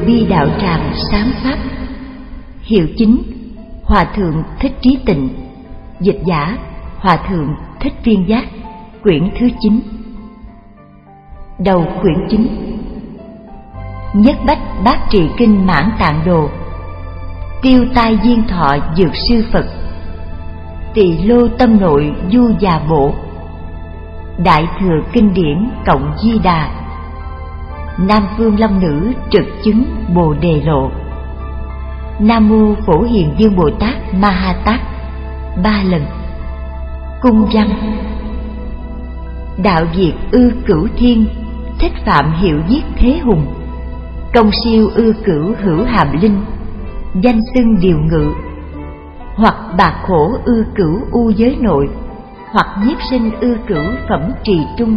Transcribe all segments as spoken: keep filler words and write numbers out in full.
Từ bi đạo tràng sáng pháp. Hiệu chính: Hòa thượng Thích Trí Tịnh. Dịch giả: Hòa thượng Thích Viên Giác. Quyển thứ chín. Đầu quyển chính. Nhất bách bát trị kinh Mãn Tạng Đồ. Tiêu tai duyên thọ dược sư Phật. Tỳ lô tâm nội du già bộ. Đại thừa kinh điển cộng di đà. Nam phương long nữ trực chứng bồ đề lộ. Nam mô Phổ Hiền Dương Bồ Tát Ma Ha Tát. Ba lần. Cung văn: đạo diệt ư cửu thiên, thích phạm hiệu giết thế hùng. Công siêu ư cửu hữu hàm linh, danh xưng điều ngự. Hoặc bạc khổ ư cửu u giới nội, hoặc nhiếp sinh ư cửu phẩm trì trung.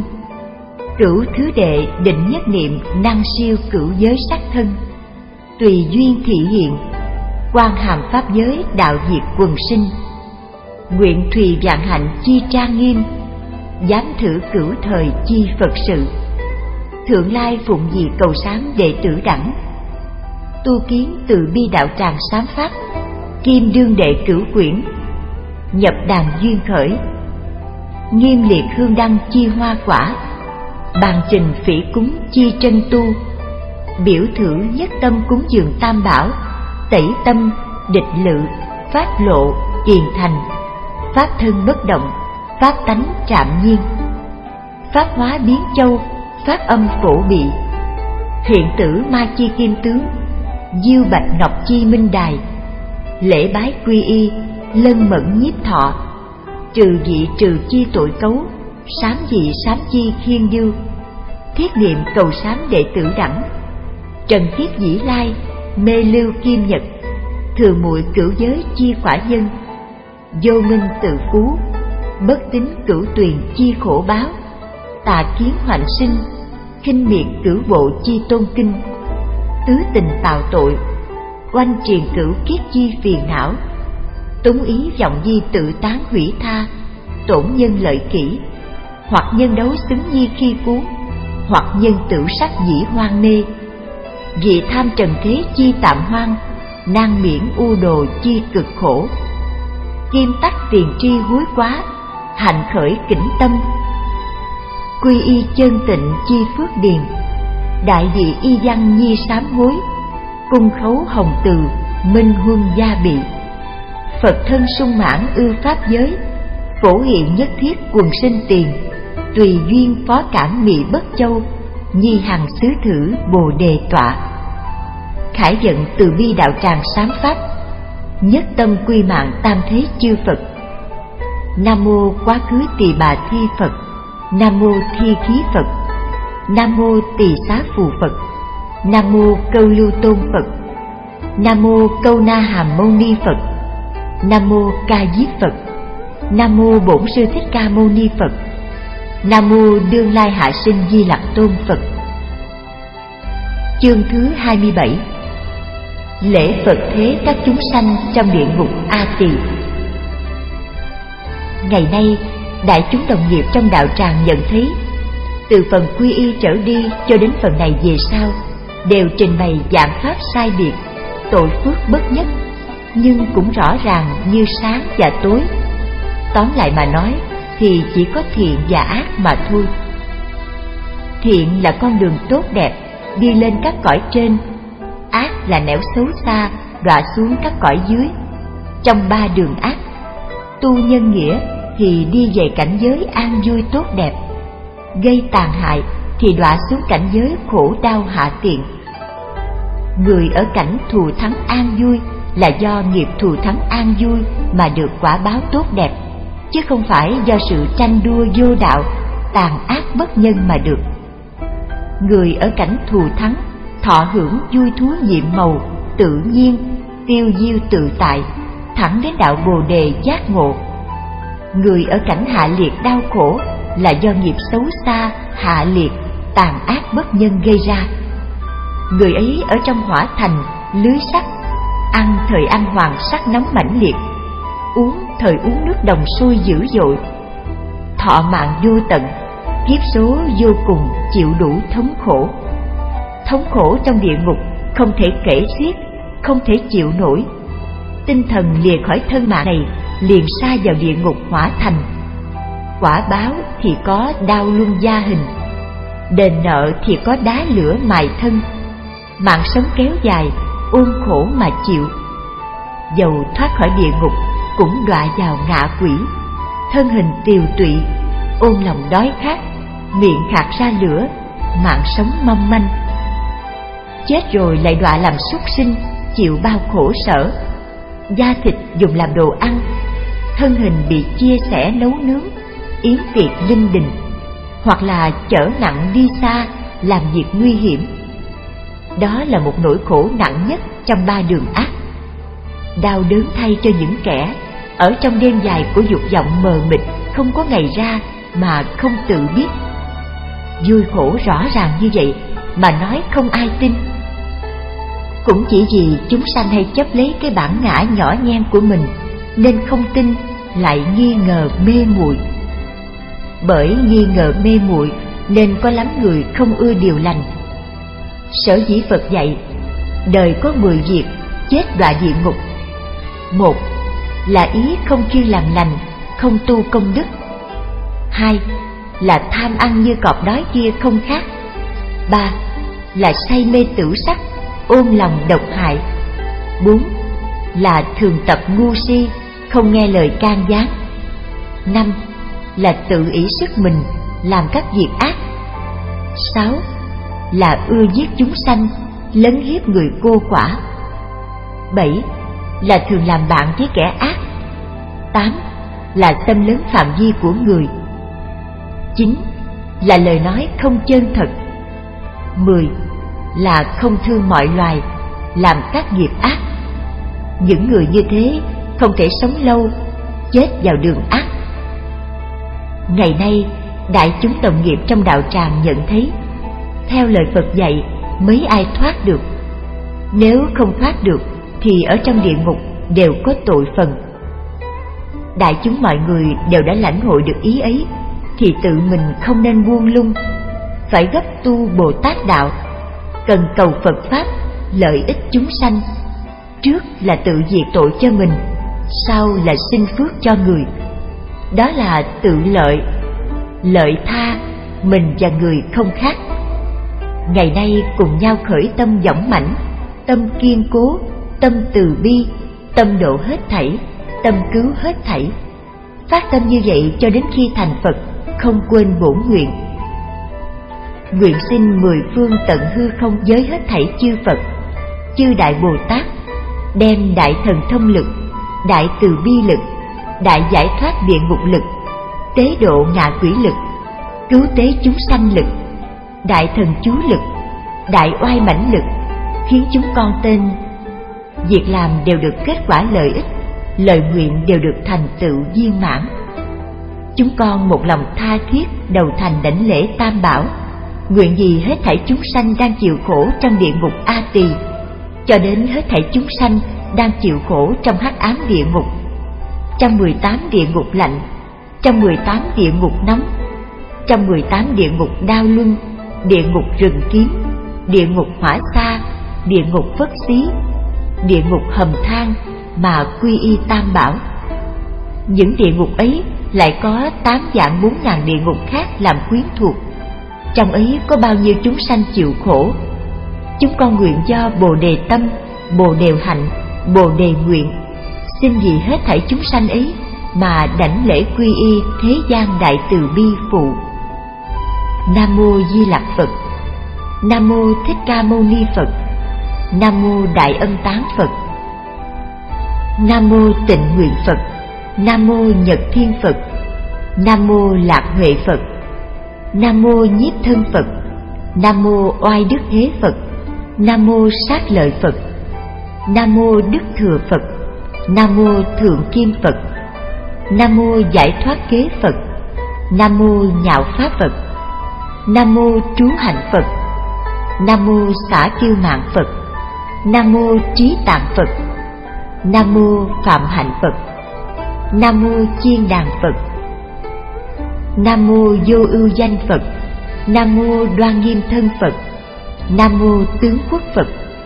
Cửu thứ đệ định nhất niệm, năng siêu cửu giới sắc thân. Tùy duyên thị hiện, quan hàm pháp giới đạo diệt quần sinh. Nguyện thùy vạn hạnh chi trang nghiêm, dám thử cửu thời chi Phật sự. Thượng lai phụng gì cầu sáng đệ tử đẳng. Tu kiến từ bi đạo tràng sám pháp, kim đương đệ cửu quyển. Nhập đàn duyên khởi, nghiêm liệt hương đăng chi hoa quả. Bàn trình phỉ cúng chi trân tu, biểu thử nhất tâm cúng dường tam bảo. Tẩy tâm địch lự, pháp lộ kiền thành. Pháp thân bất động, pháp tánh trạm nhiên. Pháp hóa biến châu, pháp âm phổ bị. Hiện tử ma chi kim tướng, diêu bạch ngọc chi minh đài. Lễ bái quy y, lân mẫn nhiếp thọ. Trừ dị trừ chi tội cấu, sám dị sám chi khiên dư. Thiết niệm cầu sám đệ tử đẳng. Trần kiếp dĩ lai, mê lưu kim nhật. Thường muội cửu giới chi quả nhân. Vô minh tự phú, bất tín cửu tuyền chi khổ báo. Tà kiến hoạnh sinh, khinh miệt cửu bộ chi tôn kinh. Tứ tình tạo tội, oanh triền cửu kiết chi phiền não. Túng ý vọng di tự tán hủy tha, tổn nhân lợi kỹ. Hoặc nhân đấu xứng nhi khi cuốn, hoặc nhân tử sắc dĩ hoang mê. Dị tham trần thế chi tạm hoang, nan miễn u đồ chi cực khổ. Kim tắc tiền tri húi quá, hạnh khởi kỉnh tâm. Quy y chân tịnh chi phước điền, đại dị y văn nhi sám hối. Cung khấu hồng từ, minh huân gia bị. Phật thân sung mãn ư pháp giới, phổ hiện nhất thiết quần sinh tiền. Tùy duyên phó cảm mị bất châu, nhi hằng xứ thử bồ đề tọa. Khải vận từ bi đạo tràng sám pháp, nhất tâm quy mạng tam thế chư Phật. Nam mô quá khứ tỳ bà thi Phật. Nam mô thi khí Phật. Nam mô tỳ xá phù Phật. Nam mô câu lưu tôn Phật. Nam mô câu na hàm mâu ni Phật. Nam mô ca diếp Phật. Nam mô bổn sư thích ca mâu ni Phật. Nam mô đương lai hạ sinh di lặc tôn Phật. Chương thứ hai mươi bảy. Lễ Phật thế các chúng sanh trong địa ngục A Tỳ. Ngày nay, đại chúng đồng nghiệp trong đạo tràng nhận thấy, từ phần quy y trở đi cho đến phần này về sau, đều trình bày dạng pháp sai biệt, tội phước bất nhất, nhưng cũng rõ ràng như sáng và tối. Tóm lại mà nói thì chỉ có thiện và ác mà thôi. Thiện là con đường tốt đẹp, đi lên các cõi trên. Ác là nẻo xấu xa, đọa xuống các cõi dưới. Trong ba đường ác, tu nhân nghĩa thì đi về cảnh giới an vui tốt đẹp, gây tàn hại thì đọa xuống cảnh giới khổ đau hạ tiện. Người ở cảnh thù thắng an vui là do nghiệp thù thắng an vui mà được quả báo tốt đẹp, chứ không phải do sự tranh đua vô đạo, tàn ác bất nhân mà được. Người ở cảnh thù thắng thọ hưởng vui thú nhiệm màu, tự nhiên, tiêu diêu tự tại, thẳng đến đạo bồ đề giác ngộ. Người ở cảnh hạ liệt đau khổ là do nghiệp xấu xa, hạ liệt, tàn ác bất nhân gây ra. Người ấy ở trong hỏa thành, lưới sắt, ăn thời ăn hoàng sắc nóng mãnh liệt, uống thời uống nước đồng sôi dữ dội. Thọ mạng vô tận, kiếp số vô cùng, chịu đủ thống khổ. Thống khổ trong địa ngục không thể kể xiết, không thể chịu nổi. Tinh thần lìa khỏi thân mạng này, liền sa vào địa ngục hỏa thành. Quả báo thì có đao luân gia hình, đền nợ thì có đá lửa mài thân. Mạng sống kéo dài, ôm khổ mà chịu. Dầu thoát khỏi địa ngục, cũng đọa vào ngạ quỷ. Thân hình tiều tụy, ôm lòng đói khát, miệng khạc ra lửa, mạng sống mong manh. Chết rồi lại đọa làm súc sinh, chịu bao khổ sở. Da thịt dùng làm đồ ăn, thân hình bị chia sẻ nấu nướng, yến tiệc linh đình, hoặc là chở nặng đi xa, làm việc nguy hiểm. Đó là một nỗi khổ nặng nhất trong ba đường ác. Đau đớn thay cho những kẻ ở trong đêm dài của dục vọng mờ mịt, không có ngày ra mà không tự biết. Vui khổ rõ ràng như vậy mà nói không ai tin. Cũng chỉ vì chúng sanh hay chấp lấy cái bản ngã nhỏ nhen của mình, nên không tin, lại nghi ngờ mê muội. Bởi nghi ngờ mê muội nên có lắm người không ưa điều lành. Sở dĩ Phật dạy đời có mười việc chết đọa địa ngục. Một là ý không chuyên làm lành, không tu công đức. Hai là tham ăn như cọp đói kia không khác. Ba là say mê tửu sắc, ôm lòng độc hại. Bốn là thường tập ngu si, không nghe lời can gián. Năm là tự ỷ sức mình, làm các việc ác. Sáu là ưa giết chúng sanh, lấn hiếp người cô quả. Bảy là thường làm bạn với kẻ ác. Tám là xâm lấn phạm vi của người. Chín là lời nói không chân thật. Mười là không thương mọi loài, làm các nghiệp ác. Những người như thế không thể sống lâu, chết vào đường ác. Ngày nay, đại chúng đồng nghiệp trong đạo tràng nhận thấy, theo lời Phật dạy, mấy ai thoát được. Nếu không thoát được thì ở trong địa ngục đều có tội phần. Đại chúng mọi người đều đã lãnh hội được ý ấy, thì tự mình không nên buông lung, phải gấp tu Bồ Tát đạo, cần cầu Phật Pháp lợi ích chúng sanh. Trước là tự diệt tội cho mình, sau là sinh phước cho người. Đó là tự lợi, lợi tha, mình và người không khác. Ngày nay cùng nhau khởi tâm dõng mãnh, tâm kiên cố, tâm từ bi, tâm độ hết thảy, tâm cứu hết thảy. Phát tâm như vậy cho đến khi thành Phật, không quên bổn nguyện. Nguyện xin mười phương tận hư không giới hết thảy chư Phật, chư Đại Bồ Tát, đem đại thần thông lực, đại từ bi lực, đại giải thoát địa ngục lực, tế độ ngạ quỷ lực, cứu tế chúng sanh lực, đại thần chú lực, đại oai mãnh lực, khiến chúng con tên việc làm đều được kết quả lợi ích, lời nguyện đều được thành tựu viên mãn. Chúng con một lòng tha thiết đầu thành đảnh lễ Tam Bảo, nguyện gì hết thảy chúng sanh đang chịu khổ trong địa ngục A Tỳ, cho đến hết thảy chúng sanh đang chịu khổ trong hắc ám địa ngục, trong mười tám địa ngục lạnh, trong mười tám địa ngục nóng, trong mười tám địa ngục đao luân, địa ngục rừng kiếm, địa ngục hỏa xa, địa ngục phất xí, địa ngục hầm than, mà quy y Tam Bảo. Những địa ngục ấy lại có tám vạn bốn ngàn địa ngục khác làm quyến thuộc. Trong ấy có bao nhiêu chúng sanh chịu khổ. Chúng con nguyện do Bồ Đề tâm, Bồ Đề hạnh, Bồ Đề nguyện, xin vì hết thảy chúng sanh ấy mà đảnh lễ quy y thế gian đại từ bi phụ. Nam mô Di Lặc Phật. Nam mô Thích Ca Mâu Ni Phật. Nam mô Đại Ân Tán Phật. Nam mô Tịnh Nguyện Phật. Nam mô Nhật Thiên Phật. Nam mô Lạc Huệ Phật. Nam mô Nhiếp Thân Phật. Nam mô Oai Đức Thế Phật. Nam mô Sát Lợi Phật. Nam mô Đức Thừa Phật. Nam mô Thượng Kim Phật. Nam mô Giải Thoát Kế Phật. Nam mô Nhạo Pháp Phật. Nam mô Trú Hạnh Phật. Nam mô Xả Kiêu Mạng Phật. Nam mô Trí Tạng Phật. Nam mô Phạm Hạnh Phật. Nam mô Chiên Đàn Phật. Nam mô Vô Ưu Danh Phật. Nam mô Đoan Nghiêm Thân Phật. Nam mô Tướng Quốc Phật.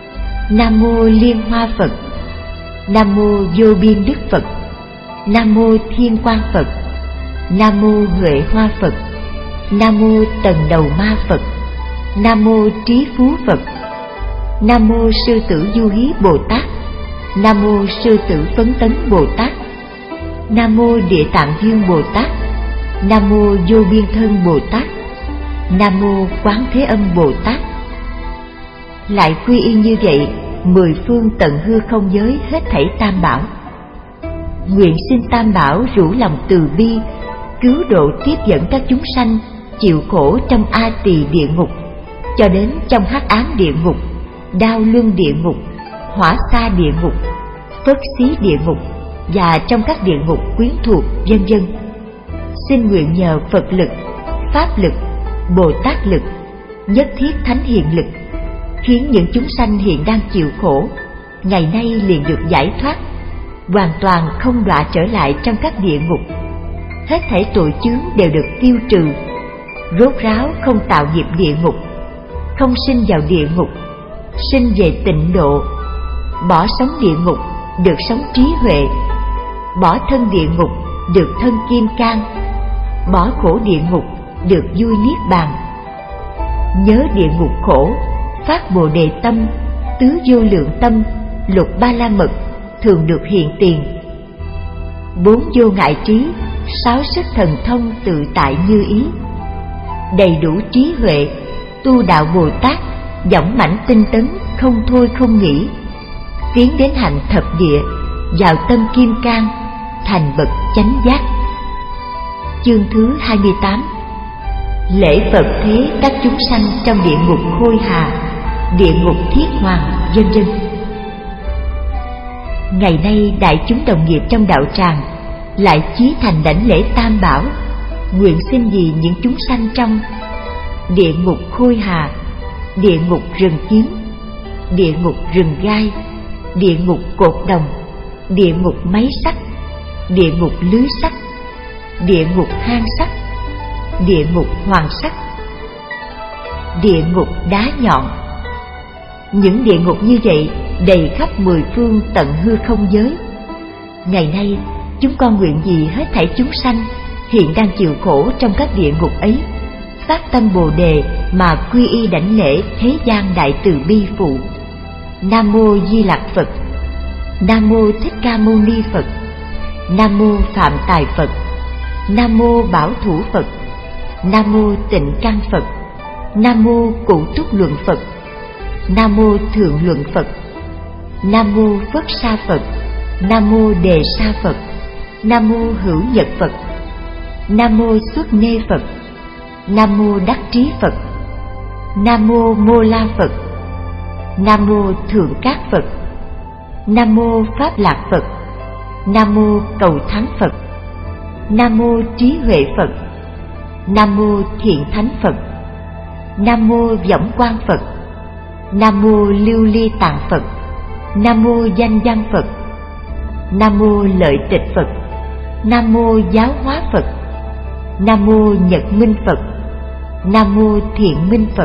Nam mô Liên Hoa Phật. Nam mô Vô Biên Đức Phật. Nam mô Thiên Quang Phật. Nam mô Huệ Hoa Phật. Nam mô Tần Đầu Ma Phật. Nam mô Trí Phú Phật. Nam mô Sư Tử Du Hí Bồ Tát. Nam mô Sư Tử Phấn Tấn Bồ Tát. Nam mô Địa Tạng Dương Bồ Tát. Nam mô Vô Biên Thân Bồ Tát. Nam mô Quán Thế Âm Bồ Tát. Lại quy y như vậy mười phương tận hư không giới hết thảy tam bảo. Nguyện xin tam bảo rủ lòng từ bi, cứu độ tiếp dẫn các chúng sanh chịu khổ trong A Tỳ địa ngục, cho đến trong hắc ám địa ngục, đao luân địa ngục, hỏa sa địa ngục, phất xí địa ngục và trong các địa ngục quyến thuộc, vân vân. Xin nguyện nhờ Phật lực, Pháp lực, Bồ Tát lực, nhất thiết thánh hiền lực, khiến những chúng sanh hiện đang chịu khổ ngày nay liền được giải thoát, hoàn toàn không đọa trở lại trong các địa ngục. Hết thảy tội chướng đều được tiêu trừ, rốt ráo không tạo nghiệp địa ngục, không sinh vào địa ngục, sinh về tịnh độ, bỏ sống địa ngục được sống trí huệ, bỏ thân địa ngục được thân kim cang, bỏ khổ địa ngục được vui niết bàn. Nhớ địa ngục khổ, phát Bồ Đề tâm, tứ vô lượng tâm, lục ba la mật thường được hiện tiền. Bốn vô ngại trí, sáu sức thần thông tự tại như ý. Đầy đủ trí huệ, tu đạo Bồ Tát, dõng mãnh tinh tấn, không thôi không nghỉ, tiến đến hạnh thập địa, vào tâm kim cang, thành bậc chánh giác. Chương thứ hai mươi tám. Lễ Phật thế các chúng sanh trong địa ngục Khôi Hà, địa ngục Thiết Hoàng, vân vân. Ngày nay đại chúng đồng nghiệp trong đạo tràng lại chí thành đảnh lễ tam bảo, nguyện xin vì những chúng sanh trong địa ngục Khôi Hà, địa ngục rừng kiếm, địa ngục rừng gai, địa ngục cột đồng, địa ngục máy sắt, địa ngục lưới sắt, địa ngục hang sắt, địa ngục hoàng sắt, địa ngục đá nhọn. Những địa ngục như vậy đầy khắp mười phương tận hư không giới. Ngày nay chúng con nguyện vì hết thảy chúng sanh hiện đang chịu khổ trong các địa ngục ấy, phát tâm Bồ Đề mà quy y đảnh lễ thế gian đại từ bi phụ. Nam mô Di Lặc Phật. Nam mô Thích Ca Mâu Ni Phật. Nam mô Phạm Tài Phật. Nam mô Bảo Thủ Phật. Nam mô Tịnh Căn Phật. Nam mô Cụ Túc Luận Phật. Nam mô Thượng Luận Phật. Nam mô Phất Sa Phật. Nam mô Đề Sa Phật. Nam mô Hữu Nhật Phật. Nam mô Xuất Nê Phật. Nam mô Đắc Trí Phật. Nam mô Mô La Phật. Nam mô Thượng Cát Phật. Nam mô Pháp Lạc Phật. Nam mô Cầu Thắng Phật. Nam mô Trí Huệ Phật. Nam mô Thiện Thánh Phật. Nam mô Võng Quang Phật. Nam mô Lưu Ly Tạng Phật. Nam mô Danh Văn Phật. Nam mô Lợi Tịch Phật. Nam mô Giáo Hóa Phật. Nam mô Nhật Minh Phật. Nam mô Thiện Minh Phật.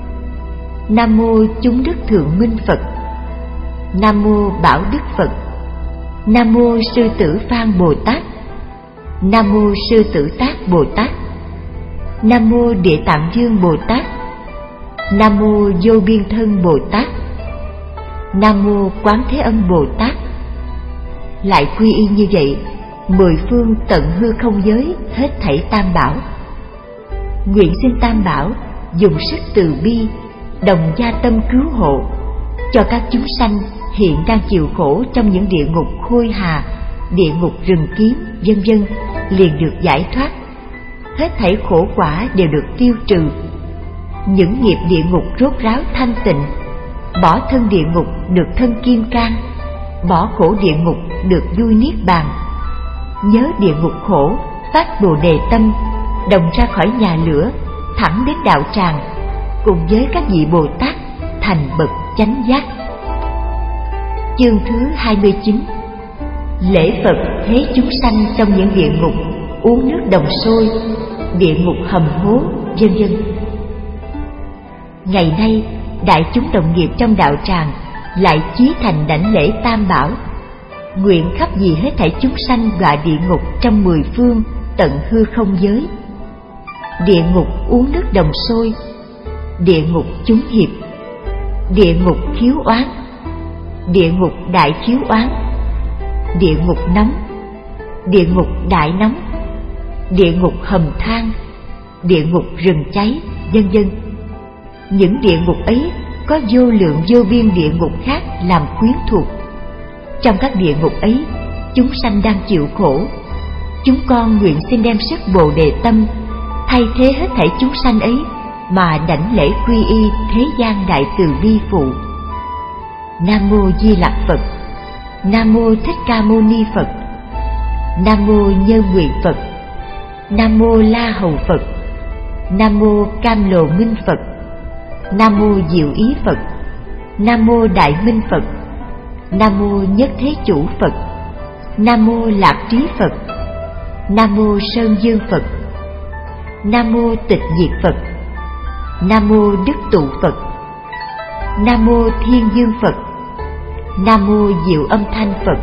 Nam mô Chúng Đức Thượng Minh Phật. Nam mô Bảo Đức Phật. Nam mô Sư Tử Phan Bồ Tát. Nam mô Sư Tử Tác Bồ Tát. Nam mô Địa Tạng Dương Bồ Tát. Nam mô Vô Biên Thân Bồ Tát. Nam mô Quán Thế Âm Bồ Tát. Lại quy y như vậy mười phương tận hư không giới hết thảy tam bảo. Nguyện xin tam bảo dùng sức từ bi, đồng gia tâm cứu hộ, cho các chúng sanh hiện đang chịu khổ trong những địa ngục Khôi Hà, địa ngục rừng kiếm, vân vân liền được giải thoát. Hết thảy khổ quả đều được tiêu trừ. Những nghiệp địa ngục rốt ráo thanh tịnh, bỏ thân địa ngục được thân kim cang, bỏ khổ địa ngục được vui niết bàn. Nhớ địa ngục khổ, phát Bồ Đề tâm, đồng ra khỏi nhà lửa, thẳng đến đạo tràng, cùng với các vị Bồ Tát thành bậc chánh giác. Chương thứ hai mươi chín. Lễ Phật thế chúng sanh trong những địa ngục uống nước đồng sôi, địa ngục hầm hố, vân vân. Ngày nay đại chúng đồng nghiệp trong đạo tràng lại chí thành đảnh lễ Tam Bảo, nguyện khắp vì hết thảy chúng sanh đọa địa ngục trong mười phương tận hư không giới. Địa ngục uống nước đồng sôi, địa ngục chúng hiệp, địa ngục khiếu oán, địa ngục đại khiếu oán, địa ngục nóng, địa ngục đại nóng, địa ngục hầm than, địa ngục rừng cháy, vân vân. Những địa ngục ấy có vô lượng vô biên địa ngục khác làm quyến thuộc. Trong các địa ngục ấy, chúng sanh đang chịu khổ. Chúng con nguyện xin đem sức Bồ Đề tâm thay thế hết thảy chúng sanh ấy mà đảnh lễ quy y thế gian đại từ bi phụ. Nam mô Di Lặc Phật. Nam mô Thích Ca Mâu Ni Phật. Nam mô Nhân Nguyện Phật. Nam mô La Hầu Phật. Nam mô Cam Lồ Minh Phật. Nam mô Diệu Ý Phật. Nam mô Đại Minh Phật. Nam mô Nhất Thế Chủ Phật. Nam mô Lạc Trí Phật. Nam mô Sơn Dương Phật. Nam mô Tịch Diệt Phật. Nam mô Đức Tụ Phật. Nam mô Thiên Dương Phật. Nam mô Diệu Âm Thanh Phật.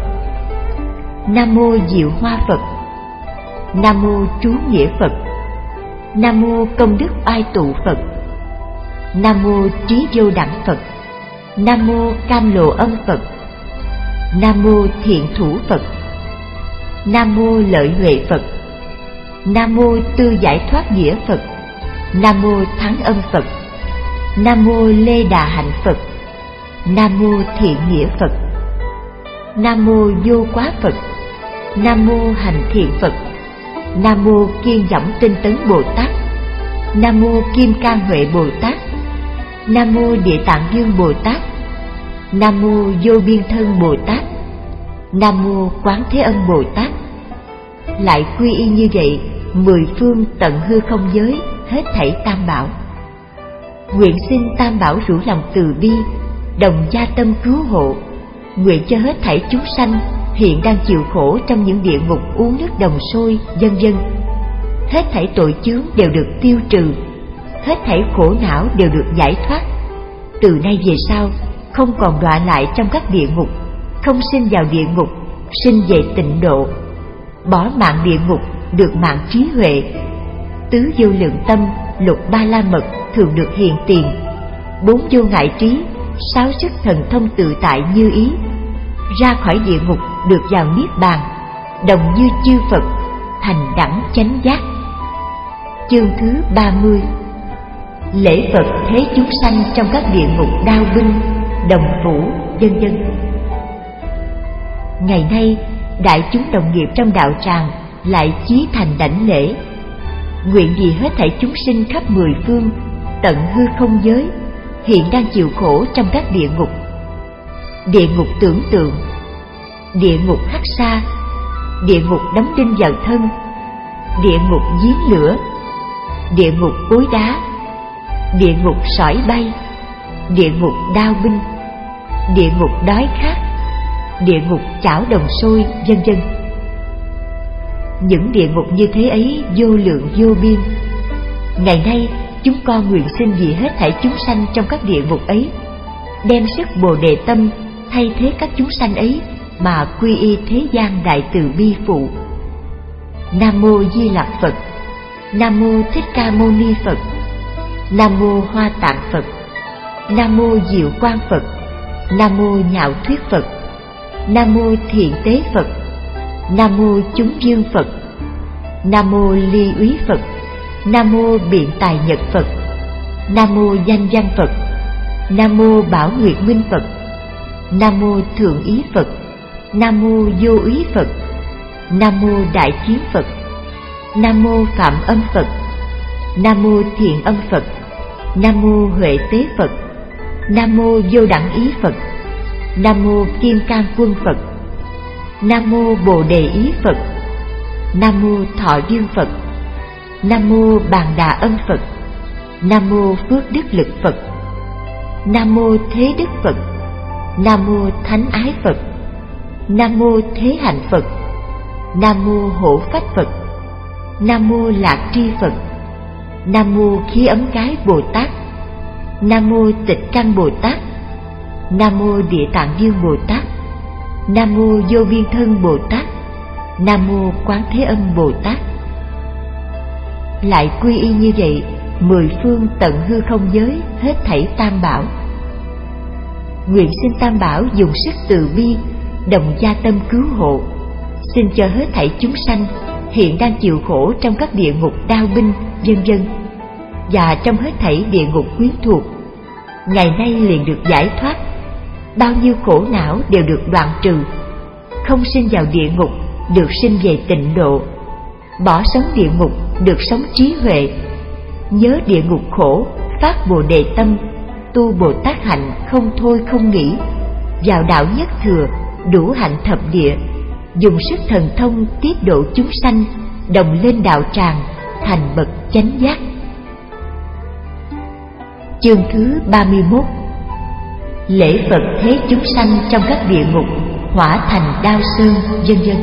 Nam mô Diệu Hoa Phật. Nam mô Trú Nghĩa Phật. Nam mô Công Đức Oai Tụ Phật. Nam mô Trí Vô Đẳng Phật. Nam mô Cam Lồ Âm Phật. Nam mô Thiện Thủ Phật. Nam mô Lợi Huệ Phật. Nam mô Tư Giải Thoát Nghĩa Phật. Nam mô Thắng Âm Phật. Nam mô Lê Đà Hạnh Phật. Nam mô Thiện Nghĩa Phật. Nam mô Vô Quá Phật. Nam mô Hành Thiện Phật. Nam mô Kiên Dõng Tinh Tấn Bồ Tát. Nam mô Kim Cang Huệ Bồ Tát. Nam mô Địa Tạng Dương Bồ Tát. Nam mô Vô Biên Thân Bồ Tát. Nam mô Quán Thế Âm Bồ Tát. Lại quy y như vậy mười phương tận hư không giới hết thảy Tam Bảo. Nguyện xin Tam Bảo rủ lòng từ bi, đồng gia tâm cứu hộ, nguyện cho hết thảy chúng sanh hiện đang chịu khổ trong những địa ngục uống nước đồng sôi, vân vân, hết thảy tội chướng đều được tiêu trừ, hết thảy khổ não đều được giải thoát. Từ nay về sau không còn đọa lại trong các địa ngục, không sinh vào địa ngục, sinh về tịnh độ, bỏ mạng địa ngục được mạng trí huệ. Tứ vô lượng tâm, lục ba la mật thường được hiện tiền, bốn vô ngại trí, sáu sức thần thông tự tại như ý, ra khỏi địa ngục được vào niết bàn, đồng như chư Phật, thành đẳng chánh giác. Chương thứ ba mươi. Lễ Phật thế chúng sanh trong các địa ngục đao binh, đồng phủ, vân vân. Ngày nay, đại chúng đồng nghiệp trong đạo tràng lại chí thành đảnh lễ, nguyện vì hết thảy chúng sinh khắp mười phương tận hư không giới hiện đang chịu khổ trong các địa ngục: địa ngục tưởng tượng, địa ngục hắc sa, địa ngục đóng đinh vào thân, địa ngục giếng lửa, địa ngục cối đá, địa ngục sỏi bay, địa ngục đao binh, địa ngục đói khát, địa ngục chảo đồng sôi, vân vân. Những địa ngục như thế ấy vô lượng vô biên. Ngày nay chúng con nguyện xin vì hết thảy chúng sanh trong các địa ngục ấy, đem sức Bồ Đề tâm thay thế các chúng sanh ấy mà quy y thế gian đại từ bi phụ. Nam mô Di Lặc Phật. Nam mô Thích Ca Mâu Ni Phật. Nam mô Hoa Tạng Phật. Nam mô Diệu Quang Phật. Nam mô Nhạo Thuyết Phật. Nam mô Thiện Tế Phật. Nam mô Chúng Dương Phật. Nam mô Ly Úy Phật. Nam mô Biện Tài Nhật Phật. Nam mô Danh Văn Phật. Nam mô Bảo Nguyệt Minh Phật. Nam mô Thượng Ý Phật. Nam mô Vô Úy Phật. Nam mô Đại Chiến Phật. Nam mô Phạm Âm Phật. Nam mô Thiện Âm Phật. Nam mô Huệ Tế Phật. Nam mô Vô Đẳng Ý Phật. Nam mô Kim Cang Quân Phật. Nam mô Bồ Đề Ý Phật. Nam mô Thọ Dương Phật. Nam mô Bàn Đà Âm Phật. Nam mô Phước Đức Lực Phật. Nam mô Thế Đức Phật. Nam mô Thánh Ái Phật. Nam mô Thế Hạnh Phật. Nam mô Hộ Phách Phật. Nam mô Lạc Tri Phật. Nam mô Khí Ấm Cái Bồ Tát. Nam mô Tịch Căn Bồ Tát. Nam mô Địa Tạng Dương Bồ Tát, Nam mô Vô Biên Thân Bồ Tát, Nam mô Quán Thế Âm Bồ Tát. Lại quy y như vậy mười phương tận hư không giới hết thảy tam bảo. Nguyện xin tam bảo dùng sức từ bi đồng gia tâm cứu hộ, xin cho hết thảy chúng sanh hiện đang chịu khổ trong các địa ngục đao binh vân vân và trong hết thảy địa ngục quyến thuộc, ngày nay liền được giải thoát, bao nhiêu khổ não đều được đoạn trừ, không sinh vào địa ngục được sinh về tịnh độ, bỏ sống địa ngục được sống trí huệ, nhớ địa ngục khổ phát bồ đề tâm, tu Bồ Tát hạnh không thôi không nghỉ, vào đạo nhất thừa đủ hạnh thập địa, dùng sức thần thông tiết độ chúng sanh, đồng lên đạo tràng thành bậc chánh giác. Chương thứ ba mươi mốt. Lễ Phật thế chúng sanh trong các địa ngục hỏa thành đao sơn vân vân.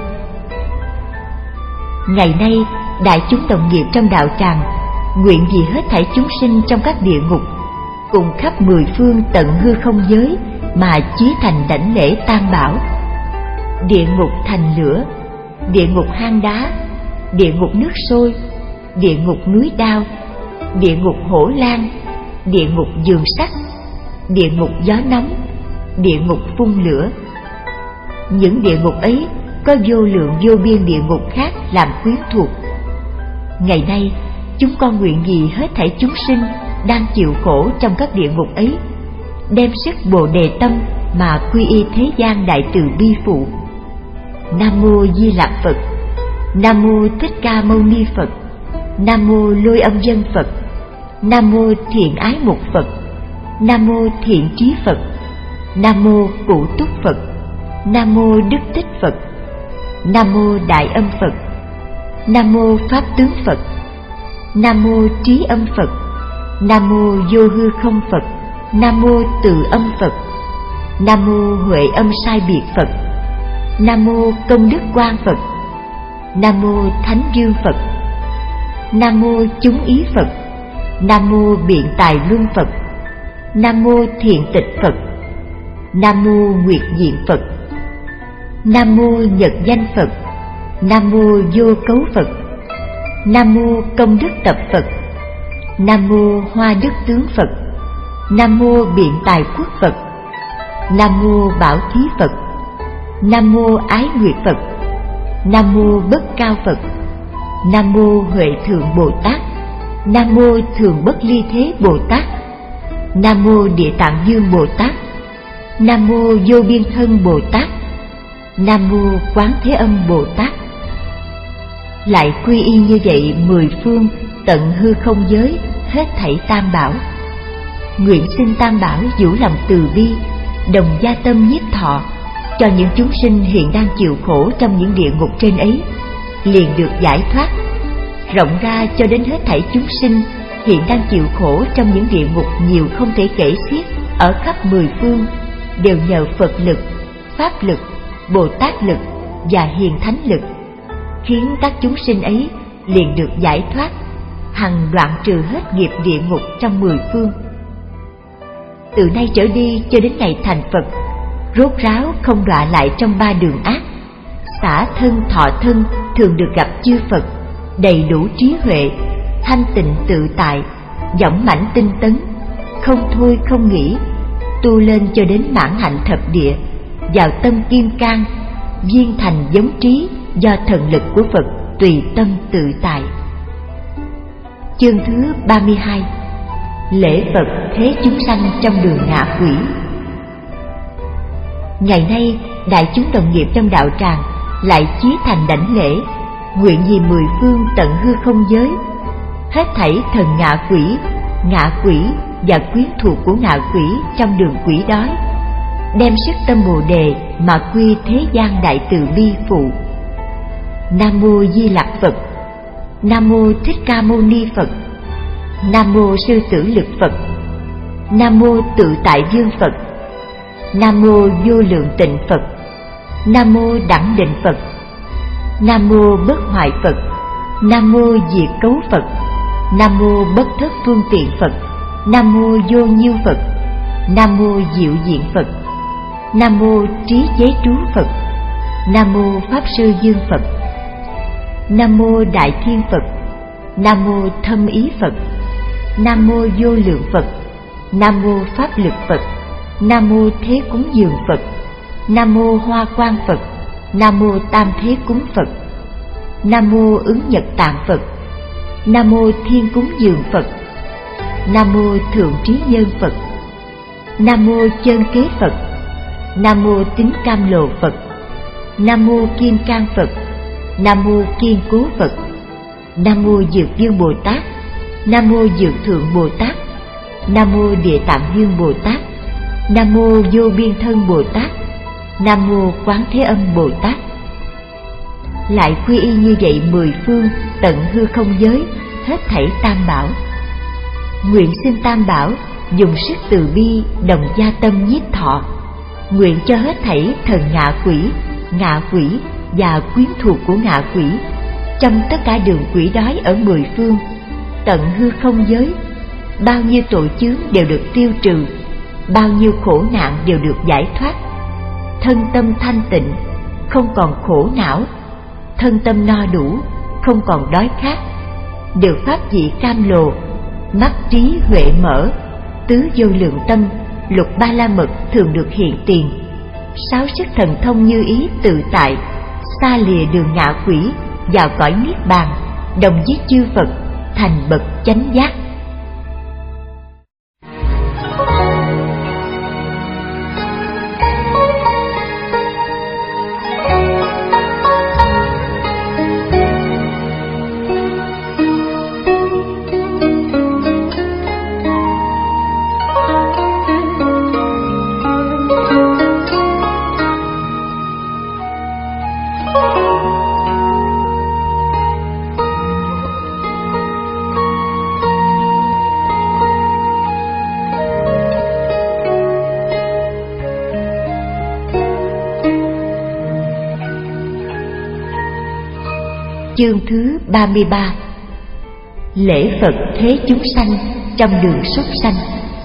Ngày nay đại chúng đồng nghiệp trong đạo tràng nguyện vì hết thảy chúng sinh trong các địa ngục cùng khắp mười phương tận hư không giới mà chí thành đảnh lễ tam bảo. Địa ngục thành lửa, địa ngục hang đá, địa ngục nước sôi, địa ngục núi đao, địa ngục hổ lang, địa ngục giường sắt, địa ngục gió nóng, địa ngục phun lửa. Những địa ngục ấy có vô lượng vô biên địa ngục khác làm quyến thuộc. Ngày nay chúng con nguyện vì hết thảy chúng sinh đang chịu khổ trong các địa ngục ấy, đem sức bồ đề tâm mà quy y thế gian đại từ bi phụ. Nam mô Di Lặc Phật, Nam mô Thích Ca Mâu Ni Phật, Nam mô Lôi Âm Dân Phật, Nam mô Thiện Ái Mục Phật, Nam mô Thiện Trí Phật, Nam mô Cụ Túc Phật, Nam mô Đức Tích Phật, Nam mô Đại Âm Phật, Nam mô Pháp Tướng Phật, Nam mô Trí Âm Phật, Nam mô Vô Hư Không Phật, Nam mô Từ Âm Phật, Nam mô Huệ Âm Sai Biệt Phật, Nam mô Công Đức Quang Phật, Nam mô Thánh Dương Phật, Nam mô Chúng Ý Phật, Nam mô Biện Tài Luân Phật, Nam mô Thiện Tịch Phật, Nam mô Nguyệt Diện Phật, Nam mô Nhật Danh Phật, Nam mô Vô Cấu Phật, Nam mô Công Đức Tập Phật, Nam mô Hoa Đức Tướng Phật, Nam mô Biện Tài Quốc Phật, Nam mô Bảo Thí Phật, Nam mô Ái Nguyệt Phật, Nam mô Bất Cao Phật, Nam mô Huệ Thượng Bồ Tát, Nam mô Thường Bất Ly Thế Bồ Tát, Nam mô Địa Tạng Dương Bồ Tát, Nam mô Vô Biên Thân Bồ Tát, Nam mô Quán Thế Âm Bồ Tát. Lại quy y như vậy mười phương tận hư không giới hết thảy tam bảo. Nguyện xin tam bảo vũ lòng từ bi đồng gia tâm nhiếp thọ, cho những chúng sinh hiện đang chịu khổ trong những địa ngục trên ấy liền được giải thoát, rộng ra cho đến hết thảy chúng sinh hiện đang chịu khổ trong những địa ngục nhiều không thể kể xiết ở khắp mười phương, đều nhờ Phật lực, Pháp lực, Bồ Tát lực và Hiền Thánh lực, khiến các chúng sinh ấy liền được giải thoát, hằng đoạn trừ hết nghiệp địa ngục trong mười phương. Từ nay trở đi cho đến ngày thành Phật, rốt ráo không đọa lại trong ba đường ác, xả thân thọ thân thường được gặp chư Phật, đầy đủ trí huệ, thanh tịnh tự tại, dõng mãnh tinh tấn, không thôi không nghỉ, tu lên cho đến mãn hạnh thập địa, vào tâm kim cang, viên thành giống trí do thần lực của Phật tùy tâm tự tại. Chương thứ ba mươi hai. Lễ Phật thế chúng sanh trong đường ngạ quỷ. Ngày nay đại chúng đồng nghiệp trong đạo tràng lại chí thành đảnh lễ, nguyện vì mười phương tận hư không giới hết thảy thần ngạ quỷ, ngạ quỷ và quyến thuộc của ngạ quỷ trong đường quỷ đói, đem sức tâm bồ đề mà quy thế gian đại từ bi phụ. Nam mô Di Lặc Phật, Nam mô Thích Ca Mâu Ni Phật, Nam mô Sư Tử Lực Phật, Nam mô Tự Tại Dương Phật, Nam mô Vô Lượng Tịnh Phật, Nam mô Đẳng Định Phật, Nam mô Bất Hoại Phật, Nam mô Diệt Cấu Phật, Nam mô Bất Thất Phương Tiện Phật, Nam mô Vô Nhiêu Phật, Nam mô Diệu Diện Phật. Nam mô Trí Chế Trú Phật. Nam mô Pháp Sư Dương Phật. Nam mô Đại Thiên Phật. Nam mô Thâm Ý Phật. Nam mô Vô Lượng Phật. Nam mô Pháp Lực Phật. Nam mô Thế Cúng Dường Phật. Nam mô Hoa Quang Phật. Nam mô Tam Thế Cúng Phật. Nam mô Ứng Nhật Tạng Phật. Nam mô Thiên Cúng Dường Phật. Nam mô Thượng Trí Nhân Phật. Nam mô Chân Kế Phật. Nam mô Tín Cam Lồ Phật. Nam mô Kim Cang Phật. Nam mô Kiên Cố Phật. Nam mô Dược Dương Bồ Tát. Nam mô Dược Thượng Bồ Tát. Nam mô Địa Tạng Dương Bồ Tát. Nam mô Vô Biên Thân Bồ Tát. Nam mô Quán Thế Âm Bồ Tát. Lại quy y như vậy mười phương tận hư không giới, hết thảy tam bảo. Nguyện xin tam bảo dùng sức từ bi đồng gia tâm nhiếp thọ, nguyện cho hết thảy thần ngạ quỷ, ngạ quỷ và quyến thuộc của ngạ quỷ trong tất cả đường quỷ đói ở mười phương tận hư không giới, bao nhiêu tội chướng đều được tiêu trừ, bao nhiêu khổ nạn đều được giải thoát. Thân tâm thanh tịnh, không còn khổ não. Thân tâm no đủ, không còn đói khát. Được pháp vị cam lồ, mắt trí huệ mở, tứ vô lượng tâm, lục ba la mật thường được hiện tiền. Sáu sức thần thông như ý tự tại, xa lìa đường ngạ quỷ, vào cõi niết bàn, đồng với chư Phật, thành bậc chánh giác. Chương thứ ba mươi ba. Lễ Phật thế chúng sanh trong đường súc sanh.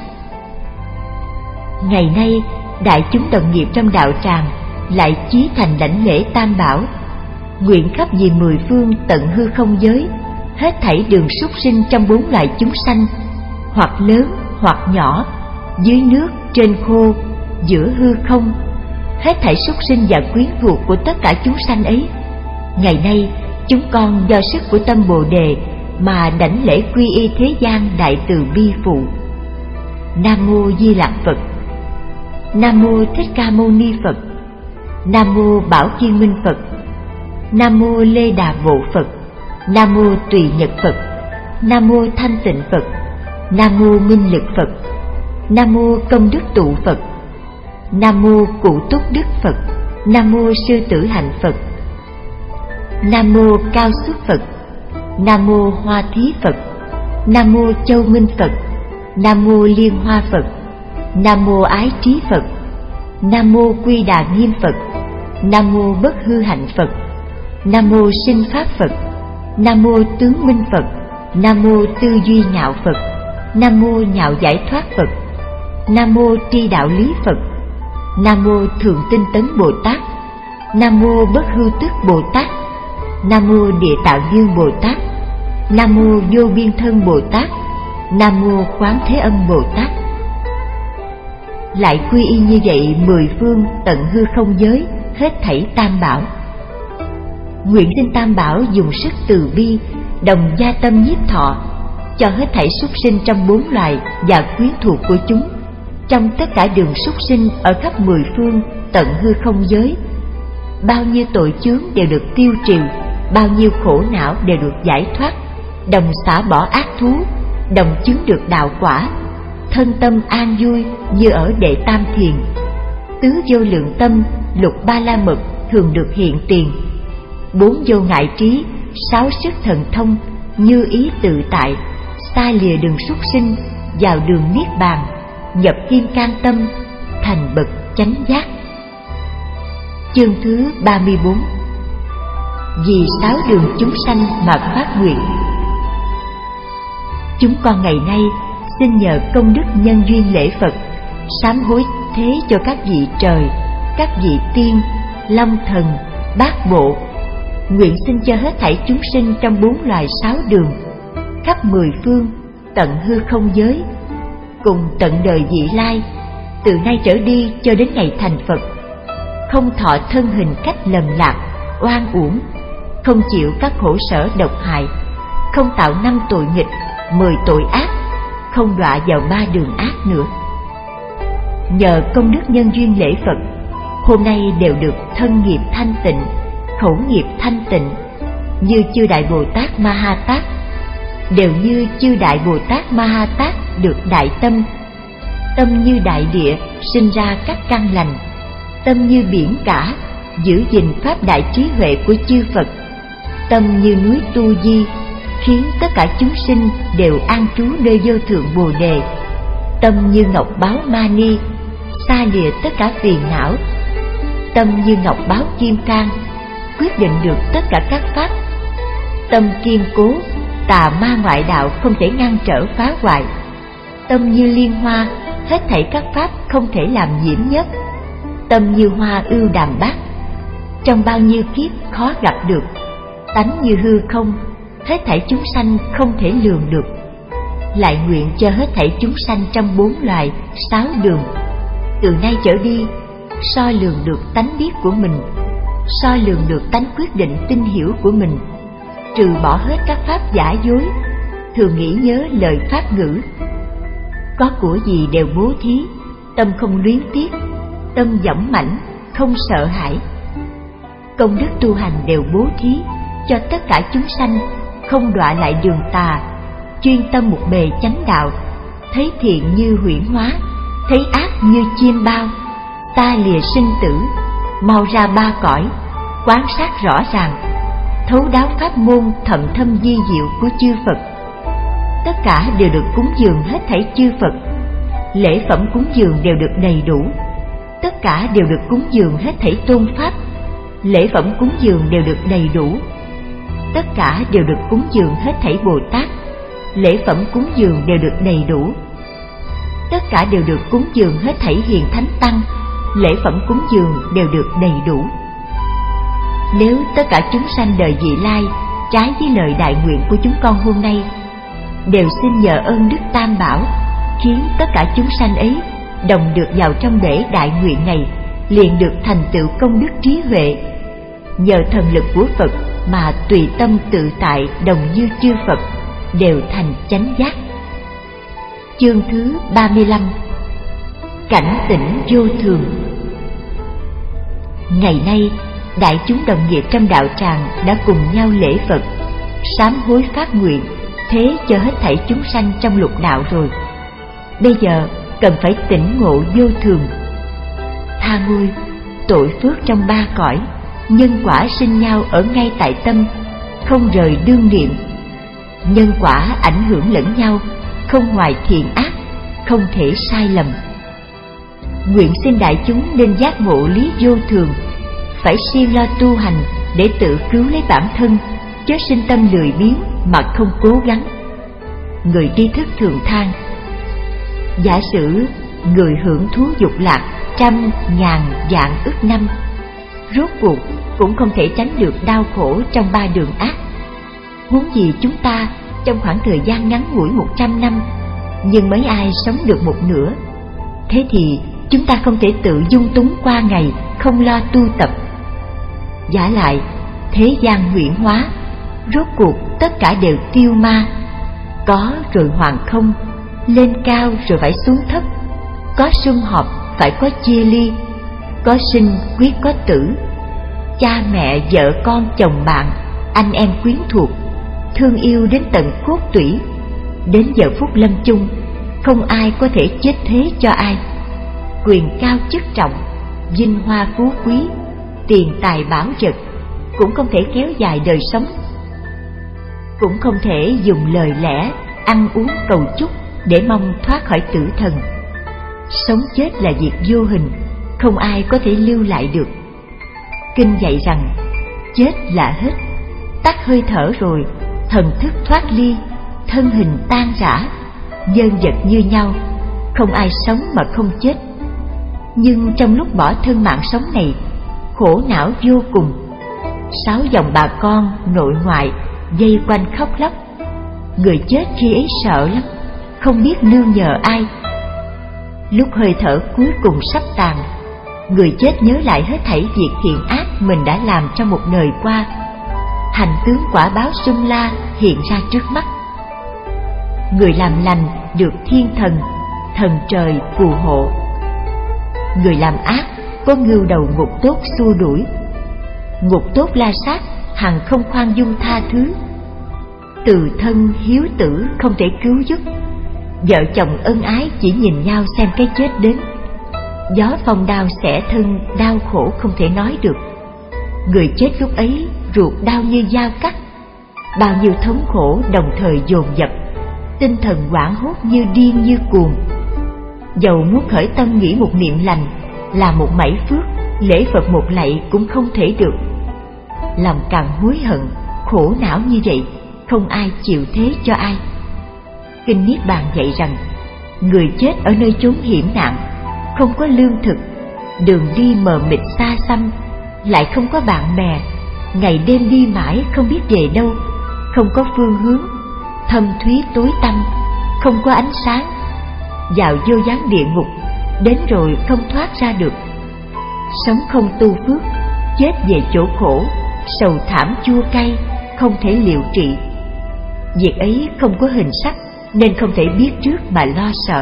Ngày nay, đại chúng đồng nghiệp trong đạo tràng lại chí thành lãnh lễ tam bảo, nguyện khắp vì mười phương tận hư không giới, hết thảy đường súc sinh trong bốn loại chúng sanh, hoặc lớn hoặc nhỏ, dưới nước, trên khô, giữa hư không, hết thảy súc sinh và quyến thuộc của tất cả chúng sanh ấy. Ngày nay, chúng con do sức của tâm Bồ Đề mà đảnh lễ quy y thế gian đại từ bi phụ. Nam mô Di Lặc Phật. Nam mô Thích Ca Mâu Ni Phật. Nam mô Bảo Kiên Minh Phật. Nam mô Lê Đà Bộ Phật. Nam mô Tùy Nhật Phật. Nam mô Thanh Tịnh Phật. Nam mô Minh Lực Phật. Nam mô Công Đức Tụ Phật. Nam mô Cụ Túc Đức Phật. Nam mô Sư Tử Hạnh Phật. Nam mô Cao Xuất Phật. Nam mô Hoa Thí Phật. Nam mô Châu Minh Phật. Nam mô Liên Hoa Phật. Nam mô Ái Trí Phật. Nam mô Quy Đà Nghiêm Phật. Nam mô Bất Hư Hạnh Phật. Nam mô Sinh Pháp Phật. Nam mô Tướng Minh Phật. Nam mô Tư Duy Ngạo Phật. Nam mô Nhạo Giải Thoát Phật. Nam mô Tri Đạo Lý Phật. Nam mô Thượng Tinh Tấn Bồ Tát. Nam mô Bất Hư Tức Bồ Tát. Nam mô Địa Tạng Dương Bồ Tát. Nam mô Vô Biên Thân Bồ Tát. Nam mô Quán Thế Âm Bồ Tát. Lại quy y như vậy mười phương tận hư không giới, hết thảy tam bảo. Nguyện xin tam bảo dùng sức từ bi đồng gia tâm nhiếp thọ, cho hết thảy súc sinh trong bốn loài và quyến thuộc của chúng, trong tất cả đường súc sinh ở khắp mười phương tận hư không giới, bao nhiêu tội chướng đều được tiêu trừ, bao nhiêu khổ não đều được giải thoát, đồng xả bỏ ác thú, đồng chứng được đạo quả, thân tâm an vui như ở đệ tam thiền, tứ vô lượng tâm, lục ba la mật thường được hiện tiền, bốn vô ngại trí, sáu sức thần thông như ý tự tại, xa lìa đường súc sinh, vào đường niết bàn, nhập kim cang tâm, thành bậc chánh giác. Chương thứ ba mươi bốn. Vì sáu đường chúng sanh mà phát nguyện. Chúng con ngày nay xin nhờ công đức nhân duyên lễ Phật sám hối thế cho các vị trời, các vị tiên, long thần, bát bộ. Nguyện xin cho hết thảy chúng sinh trong bốn loài sáu đường, khắp mười phương, tận hư không giới, cùng tận đời vị lai, từ nay trở đi cho đến ngày thành Phật, không thọ thân hình cách lầm lạc, oan uổng, không chịu các khổ sở độc hại, không tạo năm tội nghịch, mười tội ác, không đọa vào ba đường ác nữa. Nhờ công đức nhân duyên lễ Phật, hôm nay đều được thân nghiệp thanh tịnh, khẩu nghiệp thanh tịnh, như chư Đại Bồ Tát Ma Ha Tát, đều như chư Đại Bồ Tát Ma Ha Tát được đại tâm, tâm như đại địa sinh ra các căn lành, tâm như biển cả giữ gìn pháp đại trí huệ của chư Phật, tâm như núi Tu Di khiến tất cả chúng sinh đều an trú nơi vô thượng Bồ Đề, tâm như ngọc báo mani xa lìa tất cả phiền não, tâm như ngọc báo kim cang quyết định được tất cả các pháp, tâm kiên cố tà ma ngoại đạo không thể ngăn trở phá hoại, tâm như liên hoa hết thảy các pháp không thể làm nhiễm nhất, tâm như hoa ưu đàm bát trong bao nhiêu kiếp khó gặp được, tánh như hư không hết thảy chúng sanh không thể lường được. Lại nguyện cho hết thảy chúng sanh trong bốn loài sáu đường, từ nay trở đi soi lường được tánh biết của mình, soi lường được tánh quyết định tin hiểu của mình, trừ bỏ hết các pháp giả dối, thường nghĩ nhớ lời pháp ngữ, có của gì đều bố thí, tâm không luyến tiếc, tâm dõng mãnh không sợ hãi. Công đức tu hành đều bố thí cho tất cả chúng sanh, không đọa lại đường tà, chuyên tâm một bề chánh đạo, thấy thiện như huyễn hóa, thấy ác như chiêm bao, ta lìa sinh tử, mau ra ba cõi, quán sát rõ ràng, thấu đáo pháp môn thậm thâm di diệu của chư Phật. Tất cả đều được cúng dường hết thảy chư Phật, lễ phẩm cúng dường đều được đầy đủ. Tất cả đều được cúng dường hết thảy tôn pháp, lễ phẩm cúng dường đều được đầy đủ. Tất cả đều được cúng dường hết thảy Bồ Tát, lễ phẩm cúng dường đều được đầy đủ. Tất cả đều được cúng dường hết thảy hiền thánh tăng, lễ phẩm cúng dường đều được đầy đủ. Nếu tất cả chúng sanh đời vị lai trái với lời đại nguyện của chúng con hôm nay, đều xin nhờ ơn Đức Tam Bảo khiến tất cả chúng sanh ấy đồng được vào trong bể đại nguyện này, liền được thành tựu công đức trí huệ, nhờ thần lực của Phật mà tùy tâm tự tại đồng như chư Phật, đều thành chánh giác. Chương thứ ba mươi lăm. Cảnh tỉnh vô thường. Ngày nay, đại chúng đồng nghiệp trong đạo tràng đã cùng nhau lễ Phật, sám hối phát nguyện thế cho hết thảy chúng sanh trong lục đạo rồi. Bây giờ cần phải tỉnh ngộ vô thường, tha nguôi tội phước trong ba cõi, nhân quả sinh nhau ở ngay tại tâm, không rời đương niệm. Nhân quả ảnh hưởng lẫn nhau, không hoài thiện ác, không thể sai lầm. Nguyện xin đại chúng nên giác ngộ lý vô thường, phải siêng lo tu hành để tự cứu lấy bản thân, chớ sinh tâm lười biếng mà không cố gắng. Người tri thức thường than: giả sử người hưởng thú dục lạc trăm ngàn vạn ức năm, rốt cuộc cũng không thể tránh được đau khổ trong ba đường ác. Huống gì chúng ta trong khoảng thời gian ngắn ngủi một trăm năm, nhưng mấy ai sống được một nửa. Thế thì chúng ta không thể tự dung túng qua ngày, không lo tu tập. Giả lại, thế gian huyễn hóa, rốt cuộc tất cả đều tiêu ma. Có rồi hoàn không, lên cao rồi phải xuống thấp. Có sum họp phải có chia ly, có sinh quyết có tử. Cha mẹ vợ con chồng bạn, anh em quyến thuộc, thương yêu đến tận cốt tủy. Đến giờ phút lâm chung, không ai có thể chết thế cho ai. Quyền cao chức trọng, vinh hoa phú quý, tiền tài bảo vật cũng không thể kéo dài đời sống. Cũng không thể dùng lời lẽ, ăn uống cầu chúc để mong thoát khỏi tử thần. Sống chết là việc vô hình, không ai có thể lưu lại được. Kinh dạy rằng chết là hết, tắt hơi thở rồi, thần thức thoát ly, thân hình tan rã, nhân vật như nhau, không ai sống mà không chết. Nhưng trong lúc bỏ thân mạng sống này, khổ não vô cùng. Sáu dòng bà con, nội ngoại vây quanh khóc lóc. Người chết khi ấy sợ lắm, không biết nương nhờ ai. Lúc hơi thở cuối cùng sắp tàn, người chết nhớ lại hết thảy việc thiện ác mình đã làm trong một đời qua. Hành tướng quả báo sung la hiện ra trước mắt. Người làm lành được thiên thần, thần trời phù hộ. Người làm ác có ngưu đầu ngục tốt xua đuổi. Ngục tốt la sát hằng không khoan dung tha thứ. Từ thân hiếu tử không thể cứu giúp. Vợ chồng ân ái chỉ nhìn nhau xem cái chết đến. Gió phong đao xẻ thân, đau khổ không thể nói được. Người chết lúc ấy ruột đau như dao cắt. Bao nhiêu thống khổ đồng thời dồn dập, tinh thần hoảng hốt như điên như cuồng. Dầu muốn khởi tâm nghĩ một niệm lành, làm một mảy phước, lễ Phật một lạy cũng không thể được. Lòng càng hối hận, khổ não như vậy, không ai chịu thế cho ai. Kinh Niết Bàn dạy rằng, người chết ở nơi chốn hiểm nạn, không có lương thực, đường đi mờ mịt xa xăm, lại không có bạn bè, ngày đêm đi mãi không biết về đâu, không có phương hướng, thâm thúy tối tăm, không có ánh sáng, vào vô gián địa ngục, đến rồi không thoát ra được. Sống không tu phước, chết về chỗ khổ, sầu thảm chua cay, không thể liệu trị. Việc ấy không có hình sắc nên không thể biết trước mà lo sợ.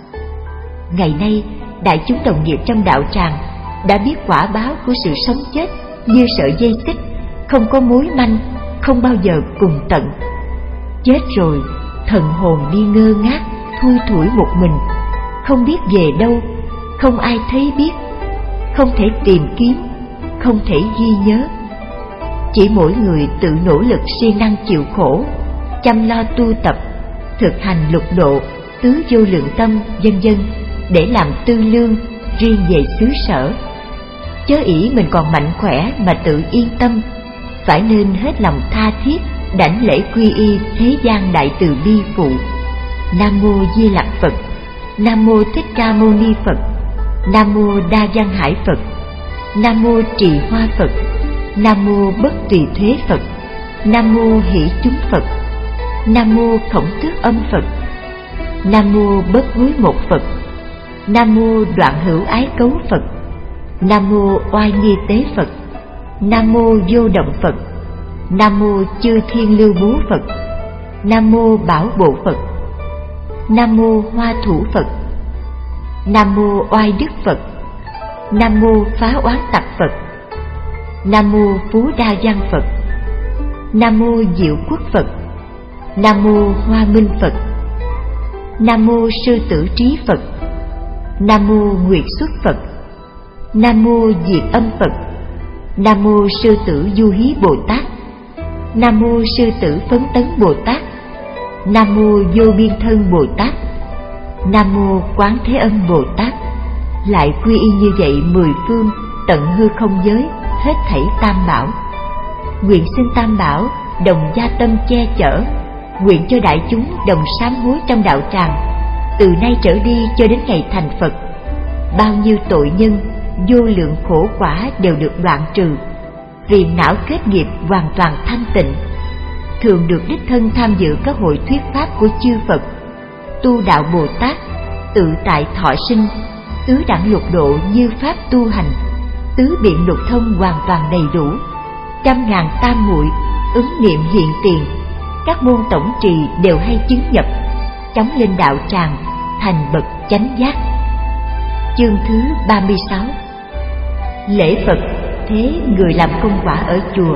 Ngày nay, đại chúng đồng nghiệp trong đạo tràng đã biết quả báo của sự sống chết như sợi dây xích, không có mối manh, không bao giờ cùng tận. Chết rồi, thần hồn đi ngơ ngác, thui thủi một mình, không biết về đâu, không ai thấy biết, không thể tìm kiếm, không thể ghi nhớ. Chỉ mỗi người tự nỗ lực siêng năng chịu khổ, chăm lo tu tập, thực hành lục độ, tứ vô lượng tâm, vân vân, để làm tư lương riêng về xứ sở. Chớ ỷ mình còn mạnh khỏe mà tự yên tâm, phải nên hết lòng tha thiết đảnh lễ quy y thế gian đại từ bi phụ. Nam mô Di Lặc Phật, Nam mô Thích Ca Mâu Ni Phật, Nam mô Đa Văn Hải Phật, Nam mô Trì Hoa Phật, Nam mô Bất Tùy Thuế Phật, Nam mô Hỷ Chúng Phật, Nam mô Khổng Tước Âm Phật, Nam mô Bất Hối Một Phật, Nam mô Đoạn Hữu Ái Cấu Phật, Nam mô Oai Nghi Tế Phật, Nam mô Vô Động Phật, Nam mô Chư Thiên Lưu Bố Phật, Nam mô Bảo Bộ Phật, Nam mô Hoa Thủ Phật, Nam mô Oai Đức Phật, Nam mô Phá Oán Tặc Phật, Nam mô Phú Đa Văn Phật, Nam mô Diệu Quốc Phật, Nam mô Hoa Minh Phật, Nam mô Sư Tử Trí Phật, Nam mô Nguyệt Xuất Phật, Nam mô Diệt Âm Phật, Nam mô Sư Tử Du Hí Bồ Tát, Nam mô Sư Tử Phấn Tấn Bồ Tát, Nam mô Vô Biên Thân Bồ Tát, Nam mô Quán Thế Âm Bồ Tát. Lại quy y như vậy mười phương tận hư không giới, hết thảy tam bảo. Nguyện xin tam bảo đồng gia tâm che chở, nguyện cho đại chúng đồng sám hối trong đạo tràng, từ nay trở đi cho đến ngày thành Phật. Bao nhiêu tội nhân, vô lượng khổ quả đều được đoạn trừ, phiền não kết nghiệp hoàn toàn thanh tịnh. Thường được đích thân tham dự các hội thuyết pháp của chư Phật, tu đạo Bồ Tát, tự tại thọ sinh, tứ đẳng lục độ như pháp tu hành, tứ biện lục thông hoàn toàn đầy đủ, trăm ngàn tam muội ứng niệm hiện tiền, các môn tổng trì đều hay chứng nhập, chóng lên đạo tràng, thành bậc chánh giác. Chương thứ ba mươi sáu. Lễ Phật thế người làm công quả ở chùa.